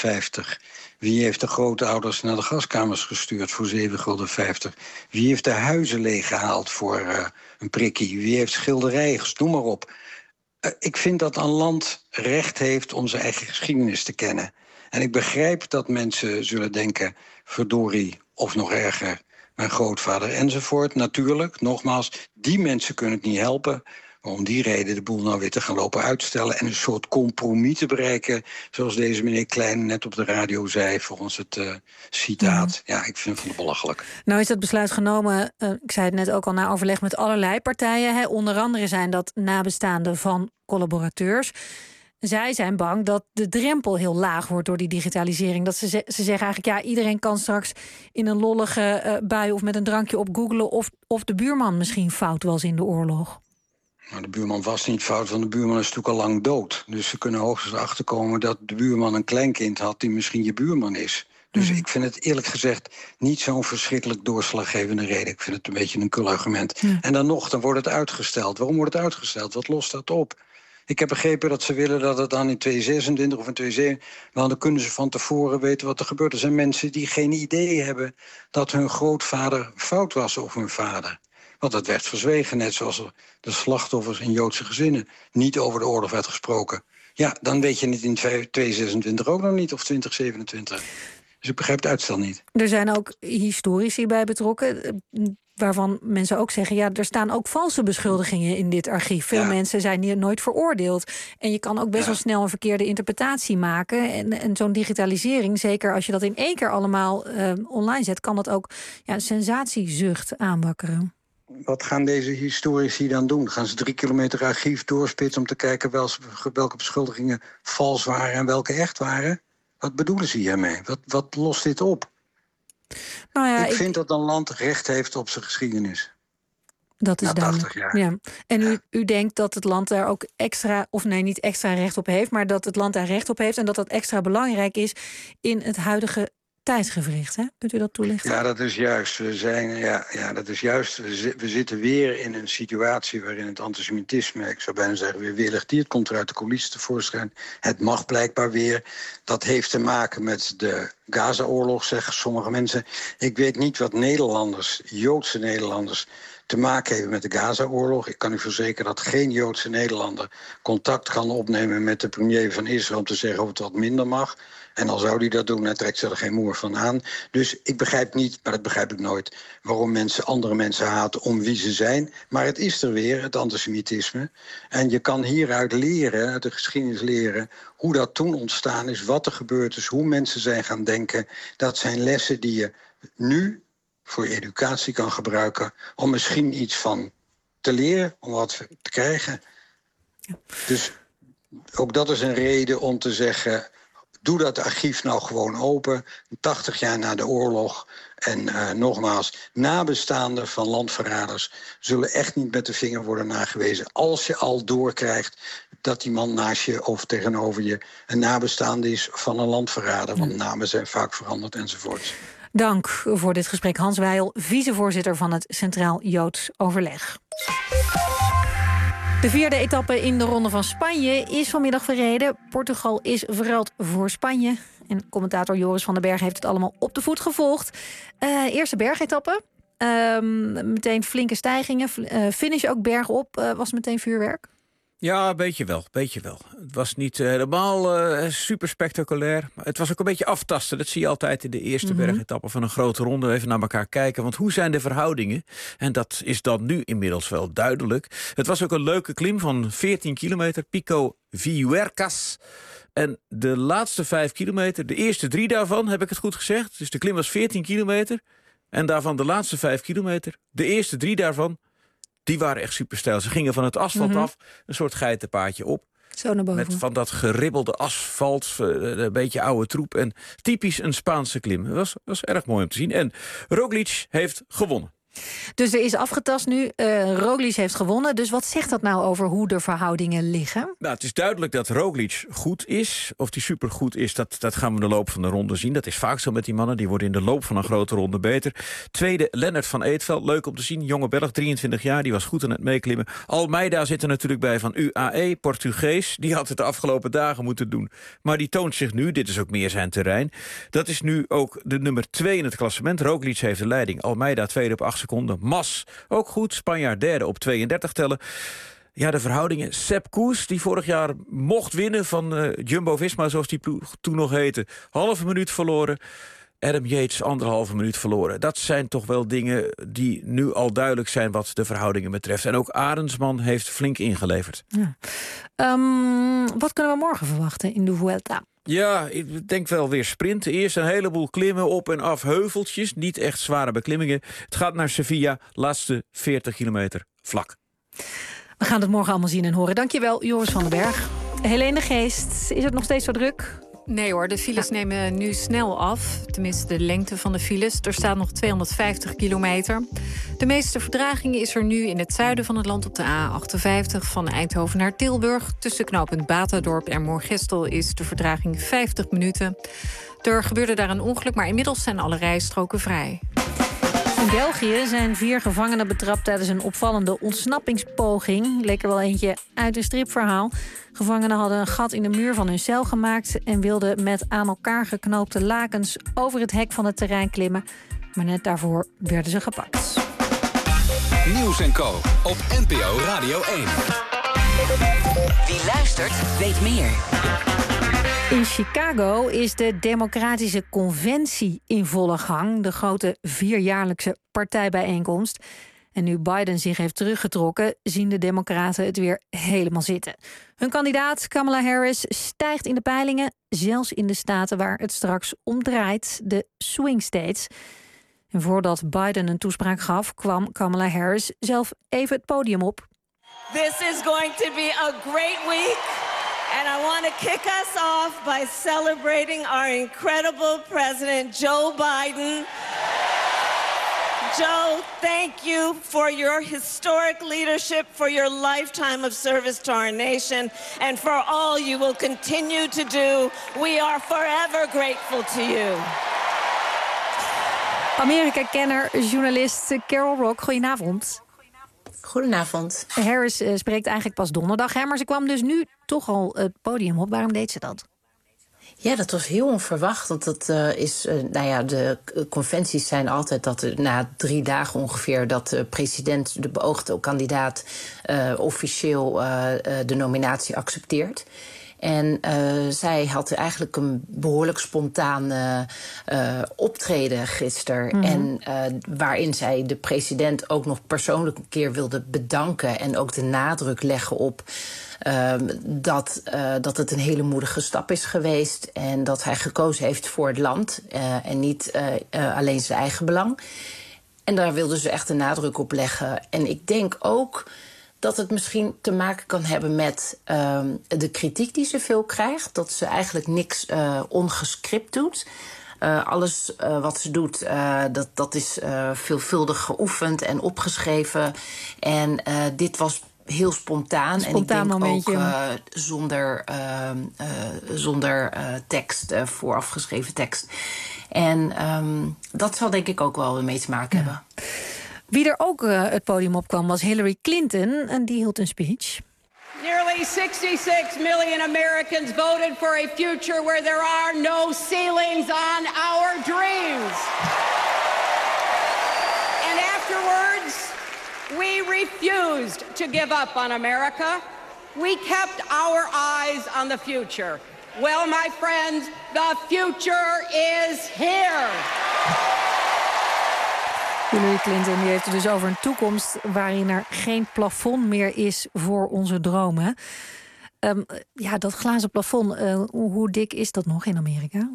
Wie heeft de grootouders naar de gaskamers gestuurd voor 7,50 gulden? Wie heeft de huizen leeggehaald voor een prikkie? Wie heeft schilderijen, noem maar op. Ik vind dat een land recht heeft om zijn eigen geschiedenis te kennen. En ik begrijp dat mensen zullen denken, verdorie, of nog erger, mijn grootvader enzovoort. Natuurlijk, nogmaals, die mensen kunnen het niet helpen. Maar om die reden de boel nou weer te gaan lopen uitstellen en een soort compromis te bereiken, zoals deze meneer Klein net op de radio zei, volgens het citaat. Ja, ik vind het belachelijk. Nou is dat besluit genomen, ik zei het net ook al, na overleg met allerlei partijen. Hè. Onder andere zijn dat nabestaanden van collaborateurs. Zij zijn bang dat de drempel heel laag wordt door die digitalisering. Dat ze zeggen eigenlijk, ja, iedereen kan straks in een lollige bui of met een drankje op googlen of de buurman misschien fout was in de oorlog. Nou, de buurman was niet fout, want de buurman is natuurlijk al lang dood. Dus ze kunnen hoogstens achterkomen dat de buurman een kleinkind had die misschien je buurman is. Dus ik vind het eerlijk gezegd niet zo'n verschrikkelijk doorslaggevende reden. Ik vind het een beetje een kul argument. Ja. En dan wordt het uitgesteld. Waarom wordt het uitgesteld? Wat lost dat op? Ik heb begrepen dat ze willen dat het dan in 2026 of in 2027... want dan kunnen ze van tevoren weten wat er gebeurt. Er zijn mensen die geen idee hebben dat hun grootvader fout was of hun vader. Want dat werd verzwegen, net zoals er de slachtoffers in Joodse gezinnen niet over de oorlog werd gesproken. Ja, dan weet je het in 2026 ook nog niet, of 2027. Dus ik begrijp het uitstel niet. Er zijn ook historici bij betrokken, waarvan mensen ook zeggen, ja, er staan ook valse beschuldigingen in dit archief. Veel mensen zijn hier nooit veroordeeld. En je kan ook best wel snel een verkeerde interpretatie maken. En zo'n digitalisering, zeker als je dat in één keer allemaal online zet, kan dat ook sensatiezucht aanwakkeren. Wat gaan deze historici dan doen? Gaan ze 3 kilometer archief doorspitsen om te kijken welke beschuldigingen vals waren en welke echt waren? Wat bedoelen ze hiermee? Wat lost dit op? Nou ja, ik vind dat een land recht heeft op zijn geschiedenis. Dat is na 80 duidelijk. jaar. Ja. En u denkt dat het land daar ook extra, of nee, niet extra recht op heeft, maar dat het land daar recht op heeft en dat dat extra belangrijk is in het huidige tijdsgewricht, hè? Kunt u dat toelichten? Ja, dat is juist. Dat is juist. We zitten weer in een situatie waarin het antisemitisme, ik zou bijna zeggen, weer weerlegtiert, komt er uit de coulissen tevoorschijn. Het mag blijkbaar weer. Dat heeft te maken met de Gaza-oorlog, zeggen sommige mensen. Ik weet niet wat Nederlanders, Joodse Nederlanders, te maken hebben met de Gaza-oorlog. Ik kan u verzekeren dat geen Joodse Nederlander contact kan opnemen met de premier van Israël om te zeggen of het wat minder mag. En al zou die dat doen, dan trekt ze er geen moer van aan. Dus ik begrijp niet, maar dat begrijp ik nooit, waarom mensen andere mensen haten om wie ze zijn. Maar het is er weer, het antisemitisme. En je kan hieruit leren, uit de geschiedenis leren, hoe dat toen ontstaan is, wat er gebeurd is, hoe mensen zijn gaan denken. Dat zijn lessen die je nu voor je educatie kan gebruiken om misschien iets van te leren, om wat te krijgen. Dus ook dat is een reden om te zeggen, doe dat archief nou gewoon open, 80 jaar na de oorlog. En nogmaals, nabestaanden van landverraders zullen echt niet met de vinger worden nagewezen als je al doorkrijgt dat die man naast je of tegenover je een nabestaande is van een landverrader. Want namen zijn vaak veranderd enzovoort. Dank voor dit gesprek. Hans Wijl, vicevoorzitter van het Centraal Joods Overleg. De 4e etappe in de Ronde van Spanje is vanmiddag verreden. Portugal is verruild voor Spanje. En commentator Joris van den Berg heeft het allemaal op de voet gevolgd. Eerste bergetappe. Meteen flinke stijgingen. Finish ook bergop. Was meteen vuurwerk? Ja, beetje wel. Het was niet helemaal super spectaculair. Maar het was ook een beetje aftasten. Dat zie je altijd in de eerste bergetappe van een grote ronde. Even naar elkaar kijken, want hoe zijn de verhoudingen? En dat is dan nu inmiddels wel duidelijk. Het was ook een leuke klim van 14 kilometer, Pico Villuercas. En de laatste 5 kilometer, de eerste 3 daarvan, heb ik het goed gezegd? Dus de klim was 14 kilometer. En daarvan de laatste 5 kilometer, de eerste 3 daarvan, die waren echt superstijl. Ze gingen van het asfalt af, een soort geitenpaadje op. Zo naar boven. Met van dat geribbelde asfalt, een beetje oude troep. En typisch een Spaanse klim. Dat was erg mooi om te zien. En Roglic heeft gewonnen. Dus er is afgetast nu. Roglic heeft gewonnen. Dus wat zegt dat nou over hoe de verhoudingen liggen? Nou, het is duidelijk dat Roglic goed is. Of die supergoed is, dat gaan we in de loop van de ronde zien. Dat is vaak zo met die mannen. Die worden in de loop van een grote ronde beter. Tweede, Lennart van Eetveld. Leuk om te zien. Jonge Belg, 23 jaar. Die was goed aan het meeklimmen. Almeida zit er natuurlijk bij van UAE, Portugees. Die had het de afgelopen dagen moeten doen. Maar die toont zich nu. Dit is ook meer zijn terrein. Dat is nu ook de nummer 2 in het klassement. Roglic heeft de leiding. Almeida tweede op 8 seconden. Mas, ook goed. Spanjaard derde op 32 tellen. Ja, de verhoudingen. Sepp Kuss, die vorig jaar mocht winnen van Jumbo-Visma, zoals die ploeg toen nog heette. Halve minuut verloren. Adam Yates, 1,5 minuut verloren. Dat zijn toch wel dingen die nu al duidelijk zijn wat de verhoudingen betreft. En ook Arendsman heeft flink ingeleverd. Ja. Wat kunnen we morgen verwachten in de Vuelta? Ja, ik denk wel weer sprinten. Eerst een heleboel klimmen op en af heuveltjes. Niet echt zware beklimmingen. Het gaat naar Sevilla, laatste 40 kilometer vlak. We gaan het morgen allemaal zien en horen. Dankjewel, Joris van den Berg. Helene de Geest, is het nog steeds zo druk? Nee hoor, de files nemen nu snel af. Tenminste, de lengte van de files. Er staat nog 250 kilometer. De meeste vertraging is er nu in het zuiden van het land op de A58... van Eindhoven naar Tilburg. Tussen knooppunt Batadorp en Moorgestel is de vertraging 50 minuten. Er gebeurde daar een ongeluk, maar inmiddels zijn alle rijstroken vrij. In België zijn 4 gevangenen betrapt tijdens een opvallende ontsnappingspoging. Leek er wel eentje uit een stripverhaal. Gevangenen hadden een gat in de muur van hun cel gemaakt... en wilden met aan elkaar geknoopte lakens over het hek van het terrein klimmen. Maar net daarvoor werden ze gepakt. Nieuws & Co. op NPO Radio 1. Wie luistert, weet meer. In Chicago is de Democratische Conventie in volle gang. De grote 4-jaarlijkse partijbijeenkomst. En nu Biden zich heeft teruggetrokken, zien de Democraten het weer helemaal zitten. Hun kandidaat Kamala Harris stijgt in de peilingen, zelfs in de staten waar het straks om draait, de swing states. En voordat Biden een toespraak gaf, kwam Kamala Harris zelf even het podium op. This is going to be a great week. And I want to kick us off by celebrating our incredible president, Joe Biden. Joe, thank you for your historic leadership, for your lifetime of service to our nation, and for all you will continue to do. We are forever grateful to you. Amerika-kenner, journalist Carol Rock, goedenavond. Goedenavond. Harris spreekt eigenlijk pas donderdag, hè, maar ze kwam dus nu toch al het podium op. Waarom deed ze dat? Ja, dat was heel onverwacht. Want dat is, de conventies zijn altijd dat na 3 dagen ongeveer dat de president, de beoogde kandidaat, officieel de nominatie accepteert. En zij had eigenlijk een behoorlijk spontaan optreden gisteren. En waarin zij de president ook nog persoonlijk een keer wilde bedanken. En ook de nadruk leggen op dat het een hele moedige stap is geweest. En dat hij gekozen heeft voor het land. En niet alleen zijn eigen belang. En daar wilde ze echt de nadruk op leggen. En ik denk ook dat het misschien te maken kan hebben met de kritiek die ze veel krijgt. Dat ze eigenlijk niks ongescript doet. Alles wat ze doet, dat is veelvuldig geoefend en opgeschreven. En dit was heel spontaan. En ik denk momentje. Ook zonder tekst, voorafgeschreven tekst. En dat zal denk ik ook wel mee te maken hebben. Wie er ook het podium op kwam was Hillary Clinton en die hield een speech. Nearly 66 million Americans voted for a future where there are no ceilings on our dreams. And afterwards, we refused to give up on America. we kept our eyes on the future. Well, my friends, the future is here. Hillary Clinton die heeft het dus over een toekomst waarin er geen plafond meer is voor onze dromen. Dat glazen plafond, hoe dik is dat nog in Amerika?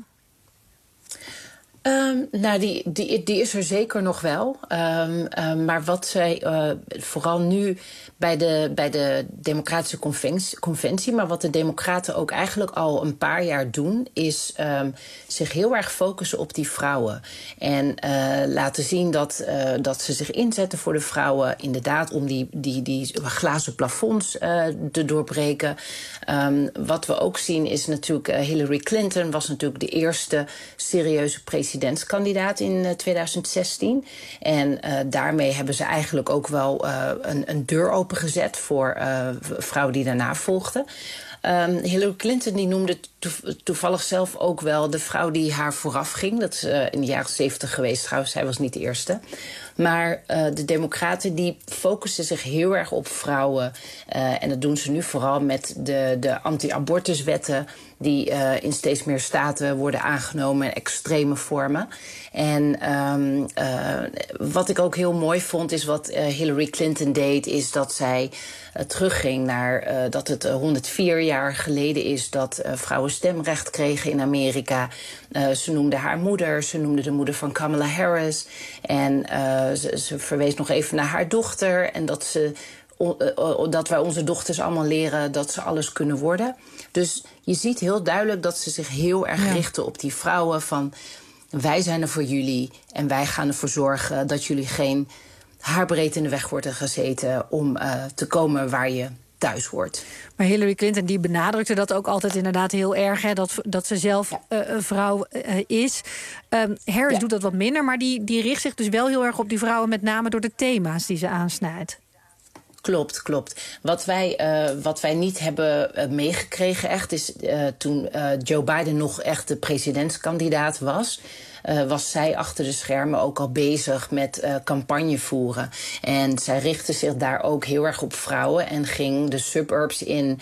Die is er zeker nog wel. Maar wat zij vooral nu bij de Democratische Conventie... maar wat de Democraten ook eigenlijk al een paar jaar doen... is zich heel erg focussen op die vrouwen. En laten zien dat ze zich inzetten voor de vrouwen. Inderdaad, om die glazen plafonds te doorbreken. Wat we ook zien is natuurlijk... Hillary Clinton was natuurlijk de eerste serieuze presidentskandidaat in 2016. En daarmee hebben ze eigenlijk ook wel een deur opengezet voor vrouwen die daarna volgden. Hillary Clinton die noemde toevallig zelf ook wel de vrouw die haar vooraf ging. Dat is in de jaren 70 geweest trouwens, zij was niet de eerste. Maar de Democraten die focussen zich heel erg op vrouwen. En dat doen ze nu vooral met de anti-abortuswetten... die in steeds meer staten worden aangenomen in extreme vormen. En wat ik ook heel mooi vond is wat Hillary Clinton deed... is dat zij terugging naar dat het 104 jaar geleden is... dat vrouwen stemrecht kregen in Amerika. Ze noemde haar moeder, ze noemde de moeder van Kamala Harris... en ze verwees nog even naar haar dochter... en dat wij onze dochters allemaal leren dat ze alles kunnen worden. Dus je ziet heel duidelijk dat ze zich heel erg richten op die vrouwen... van wij zijn er voor jullie en wij gaan ervoor zorgen... dat jullie geen haarbreed in de weg worden gezeten... om te komen waar je thuis hoort. Maar Hillary Clinton die benadrukte dat ook altijd inderdaad heel erg... Hè, dat ze zelf een vrouw is. Harris doet dat wat minder, maar die richt zich dus wel heel erg op die vrouwen... met name door de thema's die ze aansnijdt. Klopt. Wat wij niet hebben meegekregen echt... is toen Joe Biden nog echt de presidentskandidaat was... was zij achter de schermen ook al bezig met campagne voeren. En zij richtte zich daar ook heel erg op vrouwen... en ging de suburbs in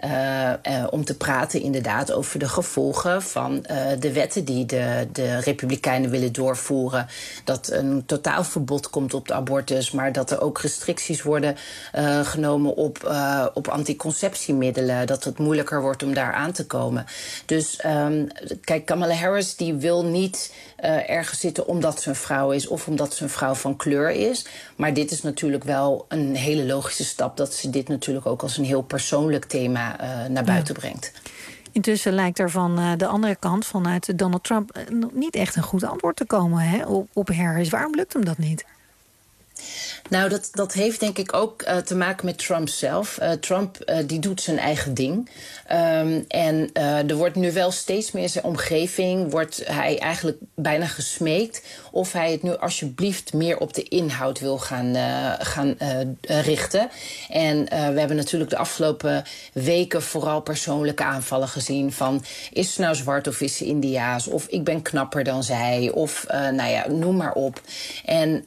om te praten inderdaad over de gevolgen... van de wetten die de Republikeinen willen doorvoeren. Dat een totaalverbod komt op de abortus... maar dat er ook restricties worden genomen op anticonceptiemiddelen. Dat het moeilijker wordt om daar aan te komen. Dus kijk, Kamala Harris die wil niet... ergens zitten omdat ze een vrouw is... of omdat ze een vrouw van kleur is. Maar dit is natuurlijk wel een hele logische stap... dat ze dit natuurlijk ook als een heel persoonlijk thema naar buiten brengt. Intussen lijkt er van de andere kant, vanuit Donald Trump... niet echt een goed antwoord te komen op Harris. Waarom lukt hem dat niet? Nou, dat heeft denk ik ook te maken met Trump zelf. Trump die doet zijn eigen ding. En er wordt nu wel steeds meer in zijn omgeving... wordt hij eigenlijk bijna gesmeekt... of hij het nu alsjeblieft meer op de inhoud wil gaan richten. En we hebben natuurlijk de afgelopen weken... vooral persoonlijke aanvallen gezien van... is ze nou zwart of is ze Indiaas? Of ik ben knapper dan zij? Of noem maar op. En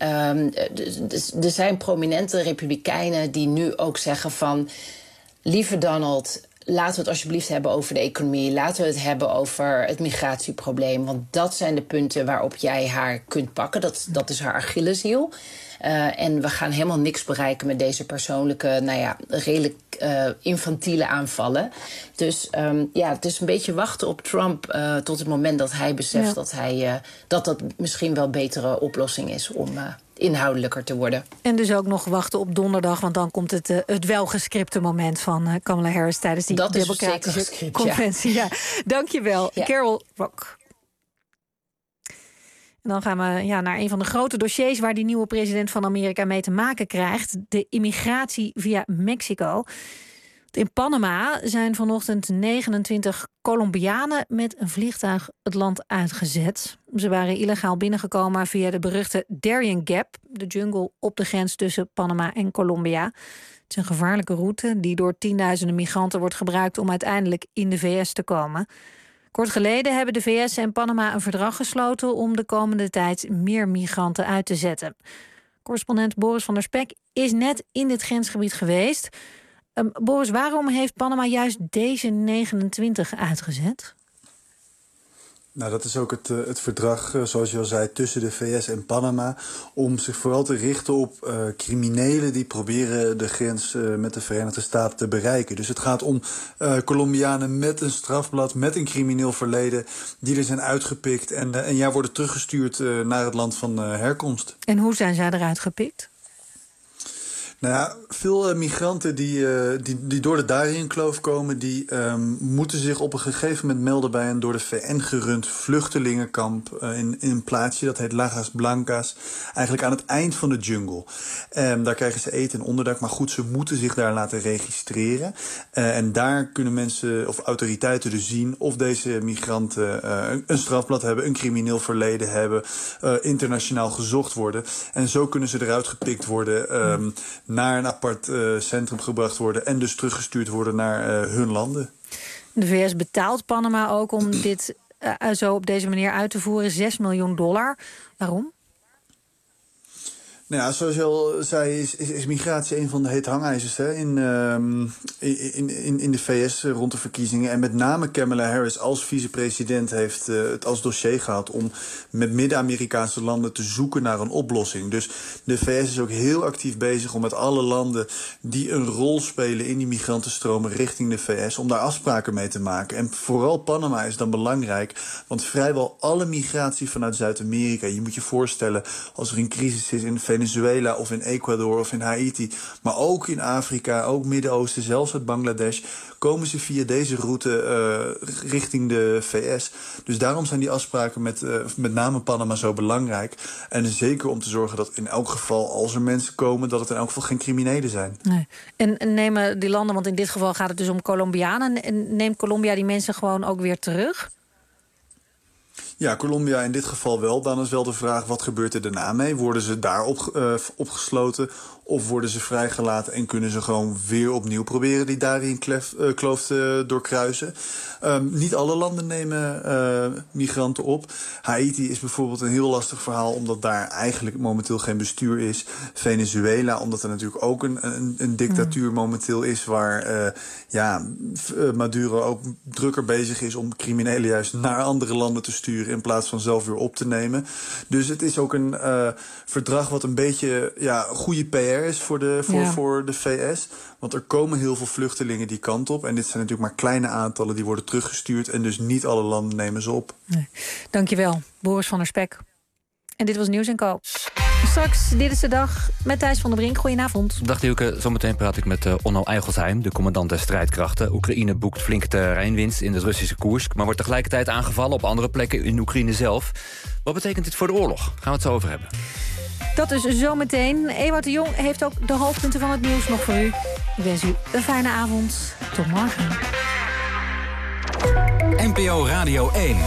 er zijn prominente republikeinen die nu ook zeggen van... lieve Donald, laten we het alsjeblieft hebben over de economie. Laten we het hebben over het migratieprobleem. Want dat zijn de punten waarop jij haar kunt pakken. Dat is haar Achilleshiel. En we gaan helemaal niks bereiken met deze persoonlijke, redelijk infantiele aanvallen. Dus het is een beetje wachten op Trump tot het moment dat hij beseft dat misschien wel een betere oplossing is om inhoudelijker te worden. En dus ook nog wachten op donderdag, want dan komt het welgescripte moment van Kamala Harris tijdens die democratische conventie. Ja. Dank je wel, Carol Rock. En dan gaan we naar een van de grote dossiers waar die nieuwe president van Amerika mee te maken krijgt. De immigratie via Mexico. In Panama zijn vanochtend 29 Colombianen met een vliegtuig het land uitgezet. Ze waren illegaal binnengekomen via de beruchte Darien Gap, de jungle op de grens tussen Panama en Colombia. Het is een gevaarlijke route die door tienduizenden migranten wordt gebruikt om uiteindelijk in de VS te komen. Kort geleden hebben de VS en Panama een verdrag gesloten om de komende tijd meer migranten uit te zetten. Correspondent Boris van der Spek is net in dit grensgebied geweest. Boris, waarom heeft Panama juist deze 29 uitgezet? Nou, dat is ook het verdrag, zoals je al zei, tussen de VS en Panama, om zich vooral te richten op criminelen die proberen de grens met de Verenigde Staten te bereiken. Dus het gaat om Colombianen met een strafblad, met een crimineel verleden, die er zijn uitgepikt en worden teruggestuurd naar het land van herkomst. En hoe zijn zij eruit gepikt? Nou ja, veel migranten die door de Darien-kloof komen, die moeten zich op een gegeven moment melden bij een door de VN gerund vluchtelingenkamp in een plaatsje, dat heet Lajas Blancas, eigenlijk aan het eind van de jungle. Daar krijgen ze eten en onderdak, maar goed, ze moeten zich daar laten registreren. En daar kunnen mensen of autoriteiten dus zien of deze migranten een strafblad hebben, een crimineel verleden hebben, internationaal gezocht worden. En zo kunnen ze eruit gepikt worden, naar een apart centrum gebracht worden en dus teruggestuurd worden naar hun landen. De VS betaalt Panama ook om dit zo op deze manier uit te voeren, $6 miljoen. Waarom? Nou ja, zoals je al zei, is migratie een van de hete hangijzers in de VS rond de verkiezingen. En met name Kamala Harris als vicepresident heeft het als dossier gehad om met Midden-Amerikaanse landen te zoeken naar een oplossing. Dus de VS is ook heel actief bezig om met alle landen die een rol spelen in die migrantenstromen richting de VS, om daar afspraken mee te maken. En vooral Panama is dan belangrijk, want vrijwel alle migratie vanuit Zuid-Amerika, je moet je voorstellen, als er een crisis is in Venezuela of in Ecuador of in Haiti, maar ook in Afrika, ook Midden-Oosten, zelfs uit Bangladesh, komen ze via deze route richting de VS. Dus daarom zijn die afspraken met name Panama zo belangrijk. En zeker om te zorgen dat in elk geval, als er mensen komen, dat het in elk geval geen criminelen zijn. Nee. En nemen die landen, want in dit geval gaat het dus om Colombianen, en neemt Colombia die mensen gewoon ook weer terug? Ja, Colombia in dit geval wel. Dan is wel de vraag, wat gebeurt er daarna mee? Worden ze daar opgesloten of worden ze vrijgelaten en kunnen ze gewoon weer opnieuw proberen die Darien-kloof te doorkruisen? Niet alle landen nemen migranten op. Haiti is bijvoorbeeld een heel lastig verhaal, omdat daar eigenlijk momenteel geen bestuur is. Venezuela, omdat er natuurlijk ook een dictatuur momenteel is, waar Maduro ook drukker bezig is om criminelen juist naar andere landen te sturen in plaats van zelf weer op te nemen. Dus het is ook een verdrag wat een beetje goede PR is voor de VS. Want er komen heel veel vluchtelingen die kant op. En dit zijn natuurlijk maar kleine aantallen die worden teruggestuurd. En dus niet alle landen nemen ze op. Nee. Dankjewel, Boris van der Spek. En dit was Nieuws & Co. Straks, dit is de dag met Thijs van der Brink. Goedenavond. Dag Dielke, zometeen praat ik met Onno Eigelsheim, de commandant der strijdkrachten. Oekraïne boekt flinke terreinwinst in de Russische Koersk, maar wordt tegelijkertijd aangevallen op andere plekken in Oekraïne zelf. Wat betekent dit voor de oorlog? Gaan we het zo over hebben. Dat dus zometeen. Ewout de Jong heeft ook de hoofdpunten van het nieuws nog voor u. Ik wens u een fijne avond. Tot morgen. NPO Radio 1.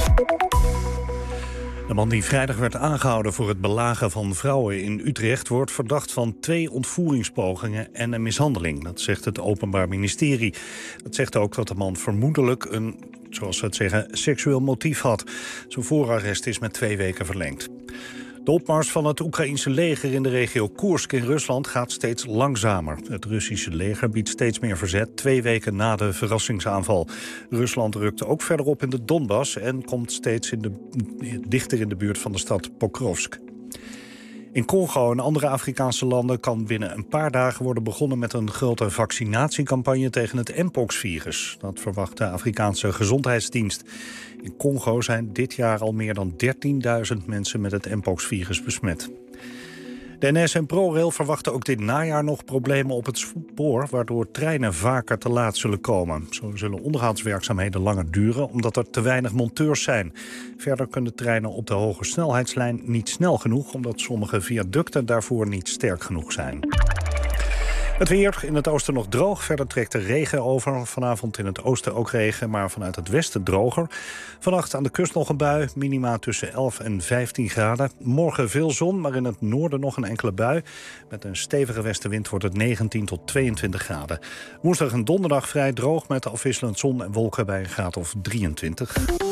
De man die vrijdag werd aangehouden voor het belagen van vrouwen in Utrecht wordt verdacht van 2 ontvoeringspogingen en een mishandeling. Dat zegt het Openbaar Ministerie. Het zegt ook dat de man vermoedelijk een, zoals ze het zeggen, seksueel motief had. Zijn voorarrest is met 2 weken verlengd. De opmars van het Oekraïense leger in de regio Koersk in Rusland gaat steeds langzamer. Het Russische leger biedt steeds meer verzet 2 weken na de verrassingsaanval. Rusland rukt ook verder op in de Donbass en komt steeds dichter in de buurt van de stad Pokrovsk. In Congo en andere Afrikaanse landen kan binnen een paar dagen worden begonnen met een grote vaccinatiecampagne tegen het Mpox-virus. Dat verwacht de Afrikaanse Gezondheidsdienst. In Congo zijn dit jaar al meer dan 13.000 mensen met het Mpox-virus besmet. De NS en ProRail verwachten ook dit najaar nog problemen op het spoor, waardoor treinen vaker te laat zullen komen. Zo zullen onderhoudswerkzaamheden langer duren, omdat er te weinig monteurs zijn. Verder kunnen treinen op de hoge snelheidslijn niet snel genoeg, omdat sommige viaducten daarvoor niet sterk genoeg zijn. Het weer, in het oosten nog droog. Verder trekt er regen over. Vanavond in het oosten ook regen, maar vanuit het westen droger. Vannacht aan de kust nog een bui. Minima tussen 11 en 15 graden. Morgen veel zon, maar in het noorden nog een enkele bui. Met een stevige westenwind wordt het 19 tot 22 graden. Woensdag en donderdag vrij droog met afwisselend zon en wolken bij een graad of 23.